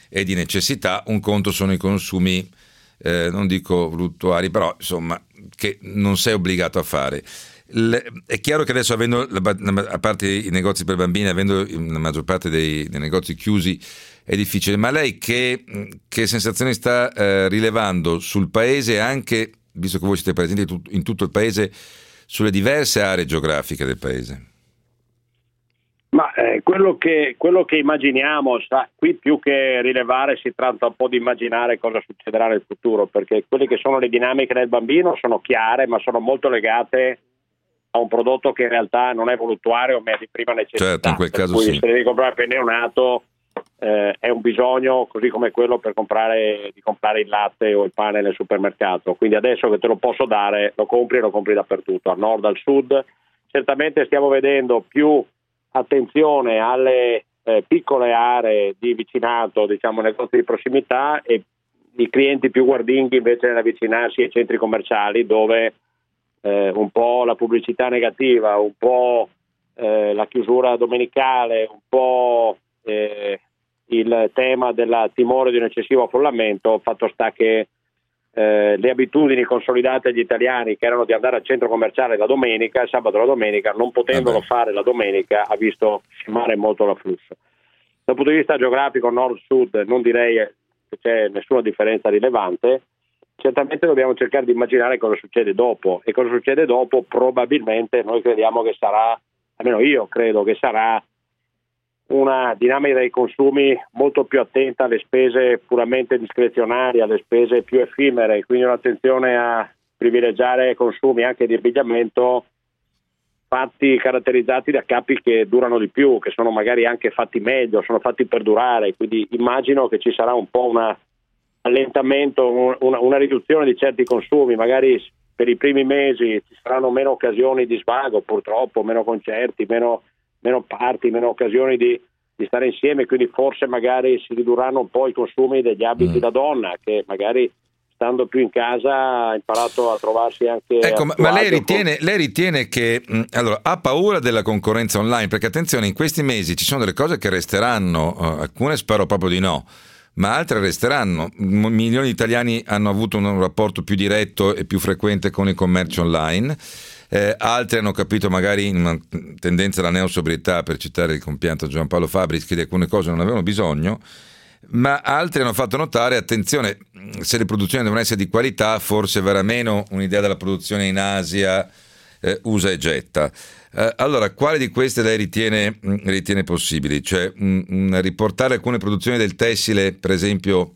e di necessità, un conto sono i consumi, eh, non dico voluttuari, però insomma che non sei obbligato a fare. Le, è chiaro che adesso, avendo a parte i negozi per bambini, avendo la maggior parte dei, dei negozi chiusi, è difficile, ma lei che, che sensazioni sta eh, rilevando sul paese, anche visto che voi siete presenti in tutto il paese, sulle diverse aree geografiche del paese? Ma eh, quello, che, quello che immaginiamo, sa, qui più che rilevare si tratta un po' di immaginare cosa succederà nel futuro, perché quelle che sono le dinamiche del bambino sono chiare, ma sono molto legate a un prodotto che in realtà non è voluttuario ma è di prima necessità. Certo, in quel caso quindi sì. Se devi comprare per neonato eh, è un bisogno così come quello per comprare di comprare il latte o il pane nel supermercato. Quindi adesso che te lo posso dare, lo compri e lo compri dappertutto, al nord, al sud. Certamente stiamo vedendo più attenzione alle eh, piccole aree di vicinato, diciamo negozi di prossimità, e i clienti più guardinghi invece nell'avvicinarsi ai centri commerciali, dove eh, un po' la pubblicità negativa, un po' eh, la chiusura domenicale, un po' eh, il tema del timore di un eccessivo affollamento, fatto sta che Eh, le abitudini consolidate agli italiani, che erano di andare al centro commerciale la domenica, il sabato e la domenica, non potendolo Vabbè. fare la domenica, ha visto scemare molto l'afflusso. Dal punto di vista geografico nord-sud non direi che c'è nessuna differenza rilevante. Certamente dobbiamo cercare di immaginare cosa succede dopo, e cosa succede dopo probabilmente noi crediamo che sarà, almeno io credo che sarà una dinamica dei consumi molto più attenta alle spese puramente discrezionali, alle spese più effimere, quindi un'attenzione a privilegiare consumi anche di abbigliamento fatti, caratterizzati da capi che durano di più, che sono magari anche fatti meglio, sono fatti per durare, quindi immagino che ci sarà un po' un allentamento, una, una riduzione di certi consumi, magari per i primi mesi ci saranno meno occasioni di svago, purtroppo, meno concerti, meno meno party, meno occasioni di, di stare insieme, quindi forse magari si ridurranno un po' i consumi degli abiti mm. da donna, che magari stando più in casa ha imparato a trovarsi anche ecco, ma, ma lei ritiene, lei ritiene che mh, allora ha paura della concorrenza online? Perché attenzione, in questi mesi ci sono delle cose che resteranno, uh, alcune spero proprio di no, ma altre resteranno. M- milioni di italiani hanno avuto un rapporto più diretto e più frequente con il commercio online. Eh, altri hanno capito, magari in una tendenza alla neosobrietà, per citare il compianto Giampaolo Fabris, che di alcune cose non avevano bisogno, ma altri hanno fatto notare, attenzione, se le produzioni devono essere di qualità, forse verrà meno un'idea della produzione in Asia, eh, usa e getta. Eh, allora, quale di queste lei ritiene, ritiene possibili? Cioè mh, mh, riportare alcune produzioni del tessile, per esempio,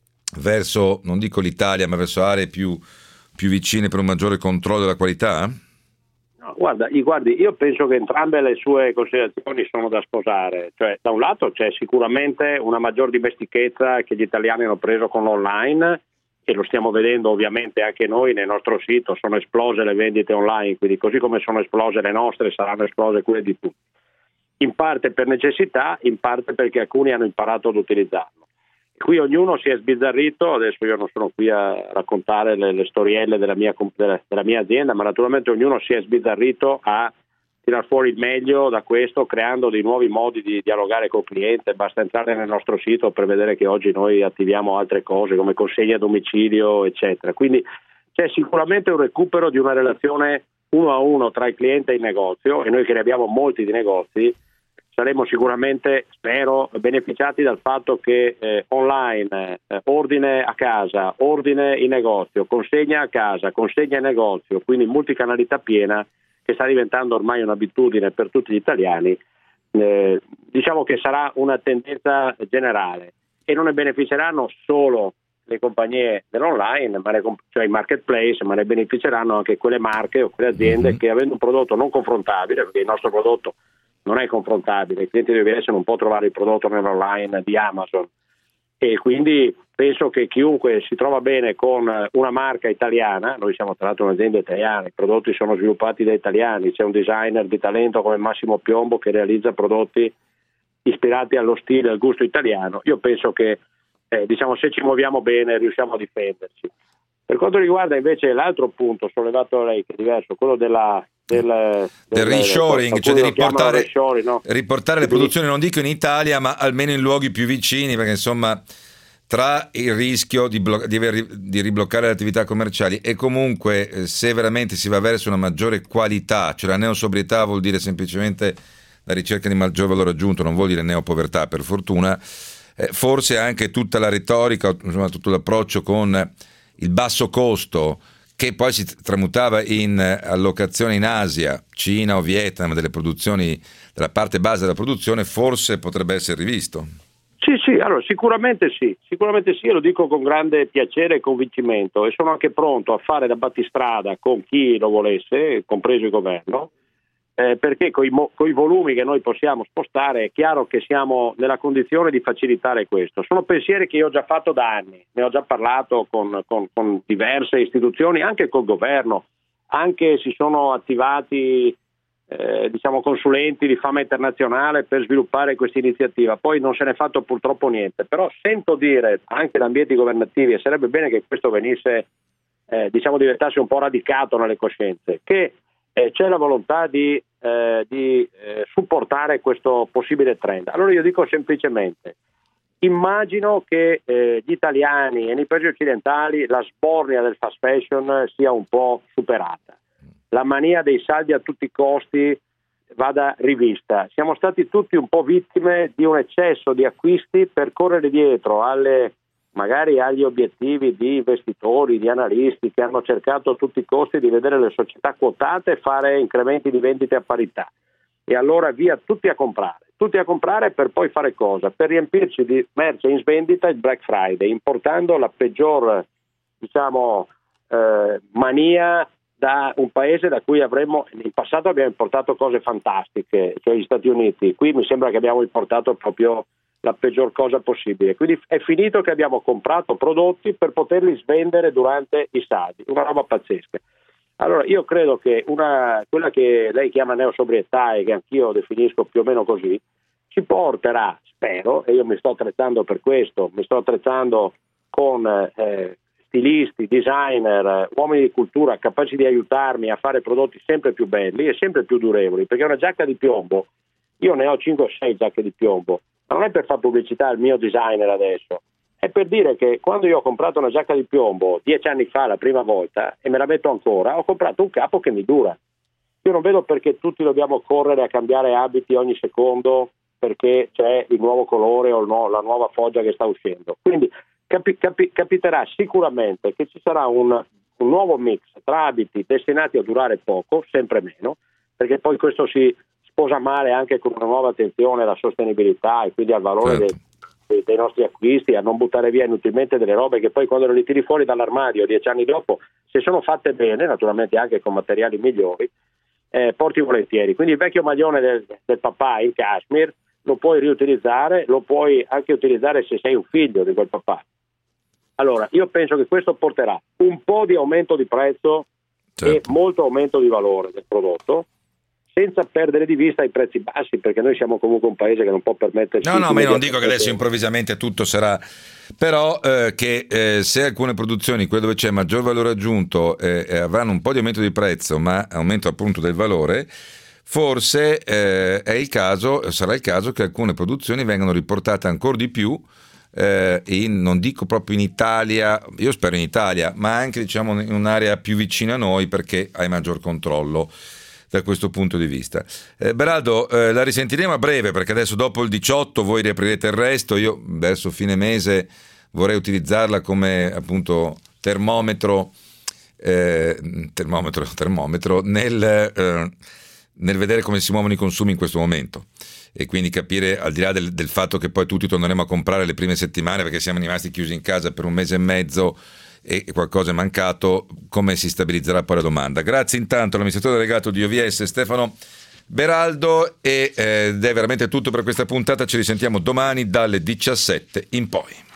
verso, non dico l'Italia, ma verso aree più, più vicine per un maggiore controllo della qualità? Guarda, guardi, io penso che entrambe le sue considerazioni sono da sposare. Cioè, da un lato c'è sicuramente una maggior dimestichezza che gli italiani hanno preso con l'online, e lo stiamo vedendo ovviamente anche noi nel nostro sito, sono esplose le vendite online, quindi così come sono esplose le nostre saranno esplose quelle di tutti. In parte per necessità, in parte perché alcuni hanno imparato ad utilizzarlo. Qui ognuno si è sbizzarrito, adesso io non sono qui a raccontare le, le storielle della mia, della, della mia azienda, ma naturalmente ognuno si è sbizzarrito a tirar fuori il meglio da questo, creando dei nuovi modi di dialogare col cliente. Basta entrare nel nostro sito per vedere che oggi noi attiviamo altre cose come consegna a domicilio, eccetera. Quindi c'è sicuramente un recupero di una relazione uno a uno tra il cliente e il negozio, e noi che ne abbiamo molti di negozi saremo sicuramente, spero, beneficiati dal fatto che eh, online, eh, ordine a casa, ordine in negozio, consegna a casa, consegna in negozio, quindi multicanalità piena, che sta diventando ormai un'abitudine per tutti gli italiani. Eh, diciamo che sarà una tendenza generale, e non ne beneficeranno solo le compagnie dell'online, ma ne, cioè i marketplace, ma ne beneficeranno anche quelle marche o quelle aziende mm-hmm. che, avendo un prodotto non confrontabile, perché il nostro prodotto non è confrontabile, il cliente di O V S non può trovare il prodotto nell'online di Amazon, e quindi penso che chiunque si trova bene con una marca italiana, noi siamo tra l'altro un'azienda italiana, i prodotti sono sviluppati da italiani, c'è un designer di talento come Massimo Piombo che realizza prodotti ispirati allo stile e al gusto italiano. Io penso che eh, diciamo se ci muoviamo bene riusciamo a difenderci. Per quanto riguarda invece l'altro punto sollevato da lei, che è diverso, quello della, del, del, del reshoring, del, cioè di riportare, reshoring, no? riportare le produzioni, non dico in Italia, ma almeno in luoghi più vicini, perché insomma tra il rischio di, blo- di, aver, di ribloccare le attività commerciali e comunque eh, se veramente si va verso una maggiore qualità, cioè la neosobrietà vuol dire semplicemente la ricerca di maggior valore aggiunto, non vuol dire neopovertà per fortuna, eh, forse anche tutta la retorica, insomma tutto l'approccio con il basso costo che poi si tramutava in allocazione in Asia, Cina o Vietnam delle produzioni, della parte base della produzione, forse potrebbe essere rivisto. Sì, sì, allora sicuramente sì, sicuramente sì, lo dico con grande piacere e convincimento e sono anche pronto a fare da battistrada con chi lo volesse, compreso il governo, eh, perché con i volumi che noi possiamo spostare è chiaro che siamo nella condizione di facilitare questo. Sono pensieri che io ho già fatto da anni, ne ho già parlato con, con, con diverse istituzioni, anche col governo, anche si sono attivati eh, diciamo consulenti di fama internazionale per sviluppare questa iniziativa, poi non se n'è fatto purtroppo niente, però sento dire anche da ambienti governativi, e sarebbe bene che questo venisse, eh, diciamo diventasse un po' radicato nelle coscienze, che eh, c'è la volontà di Eh, di eh, supportare questo possibile trend. Allora io dico semplicemente, immagino che eh, gli italiani e nei paesi occidentali la sbornia del fast fashion sia un po' superata, la mania dei saldi a tutti i costi vada rivista. Siamo stati tutti un po' vittime di un eccesso di acquisti per correre dietro alle magari agli obiettivi di investitori, di analisti che hanno cercato a tutti i costi di vedere le società quotate e fare incrementi di vendite a parità. E allora via tutti a comprare, tutti a comprare per poi fare cosa? Per riempirci di merce in svendita il Black Friday, importando la peggior, diciamo, eh, mania da un paese da cui avremmo, in passato abbiamo importato cose fantastiche, cioè gli Stati Uniti. Qui mi sembra che abbiamo importato proprio la peggior cosa possibile, quindi è finito che abbiamo comprato prodotti per poterli svendere durante i saldi, una roba pazzesca. Allora io credo che una, quella che lei chiama neosobrietà e che anch'io definisco più o meno così, ci porterà, spero, e io mi sto attrezzando per questo, mi sto attrezzando con eh, stilisti, designer, uomini di cultura capaci di aiutarmi a fare prodotti sempre più belli e sempre più durevoli, perché una giacca di piombo, io ne ho cinque o sei giacche di piombo, non è per fare pubblicità al mio designer adesso, è per dire che quando io ho comprato una giacca di piombo dieci anni fa la prima volta e me la metto ancora, ho comprato un capo che mi dura. Io non vedo perché tutti dobbiamo correre a cambiare abiti ogni secondo perché c'è il nuovo colore o no, la nuova foggia che sta uscendo. Quindi capi, capi, capiterà sicuramente che ci sarà un, un nuovo mix tra abiti destinati a durare poco, sempre meno, perché poi questo si sposa male anche con una nuova attenzione alla sostenibilità e quindi al valore certo. dei, dei nostri acquisti, a non buttare via inutilmente delle robe che poi quando le tiri fuori dall'armadio dieci anni dopo, se sono fatte bene, naturalmente anche con materiali migliori, eh, porti volentieri. Quindi il vecchio maglione del, del papà in cashmere lo puoi riutilizzare, lo puoi anche utilizzare se sei un figlio di quel papà. Allora io penso che questo porterà un po' di aumento di prezzo certo. e molto aumento di valore del prodotto, senza perdere di vista i prezzi bassi, perché noi siamo comunque un paese che non può permettersi. No, no, ma io non dico che adesso improvvisamente tutto sarà, però eh, che eh, se alcune produzioni, quelle dove c'è maggior valore aggiunto, eh, avranno un po' di aumento di prezzo, ma aumento appunto del valore, forse eh, è il caso, sarà il caso che alcune produzioni vengano riportate ancora di più, eh, in, non dico proprio in Italia, io spero in Italia, ma anche diciamo in un'area più vicina a noi perché hai maggior controllo da questo punto di vista. Eh, Beraldo, eh, la risentiremo a breve perché adesso dopo il diciotto voi riaprirete il resto, io verso fine mese vorrei utilizzarla come appunto termometro eh, termometro, termometro nel, eh, nel vedere come si muovono i consumi in questo momento e quindi capire, al di là del, del fatto che poi tutti torneremo a comprare le prime settimane perché siamo rimasti chiusi in casa per un mese e mezzo e qualcosa è mancato, come si stabilizzerà poi la domanda. Grazie intanto all'amministratore delegato di O V S Stefano Beraldo e, eh, ed è veramente tutto per questa puntata, ci risentiamo domani dalle diciassette in poi.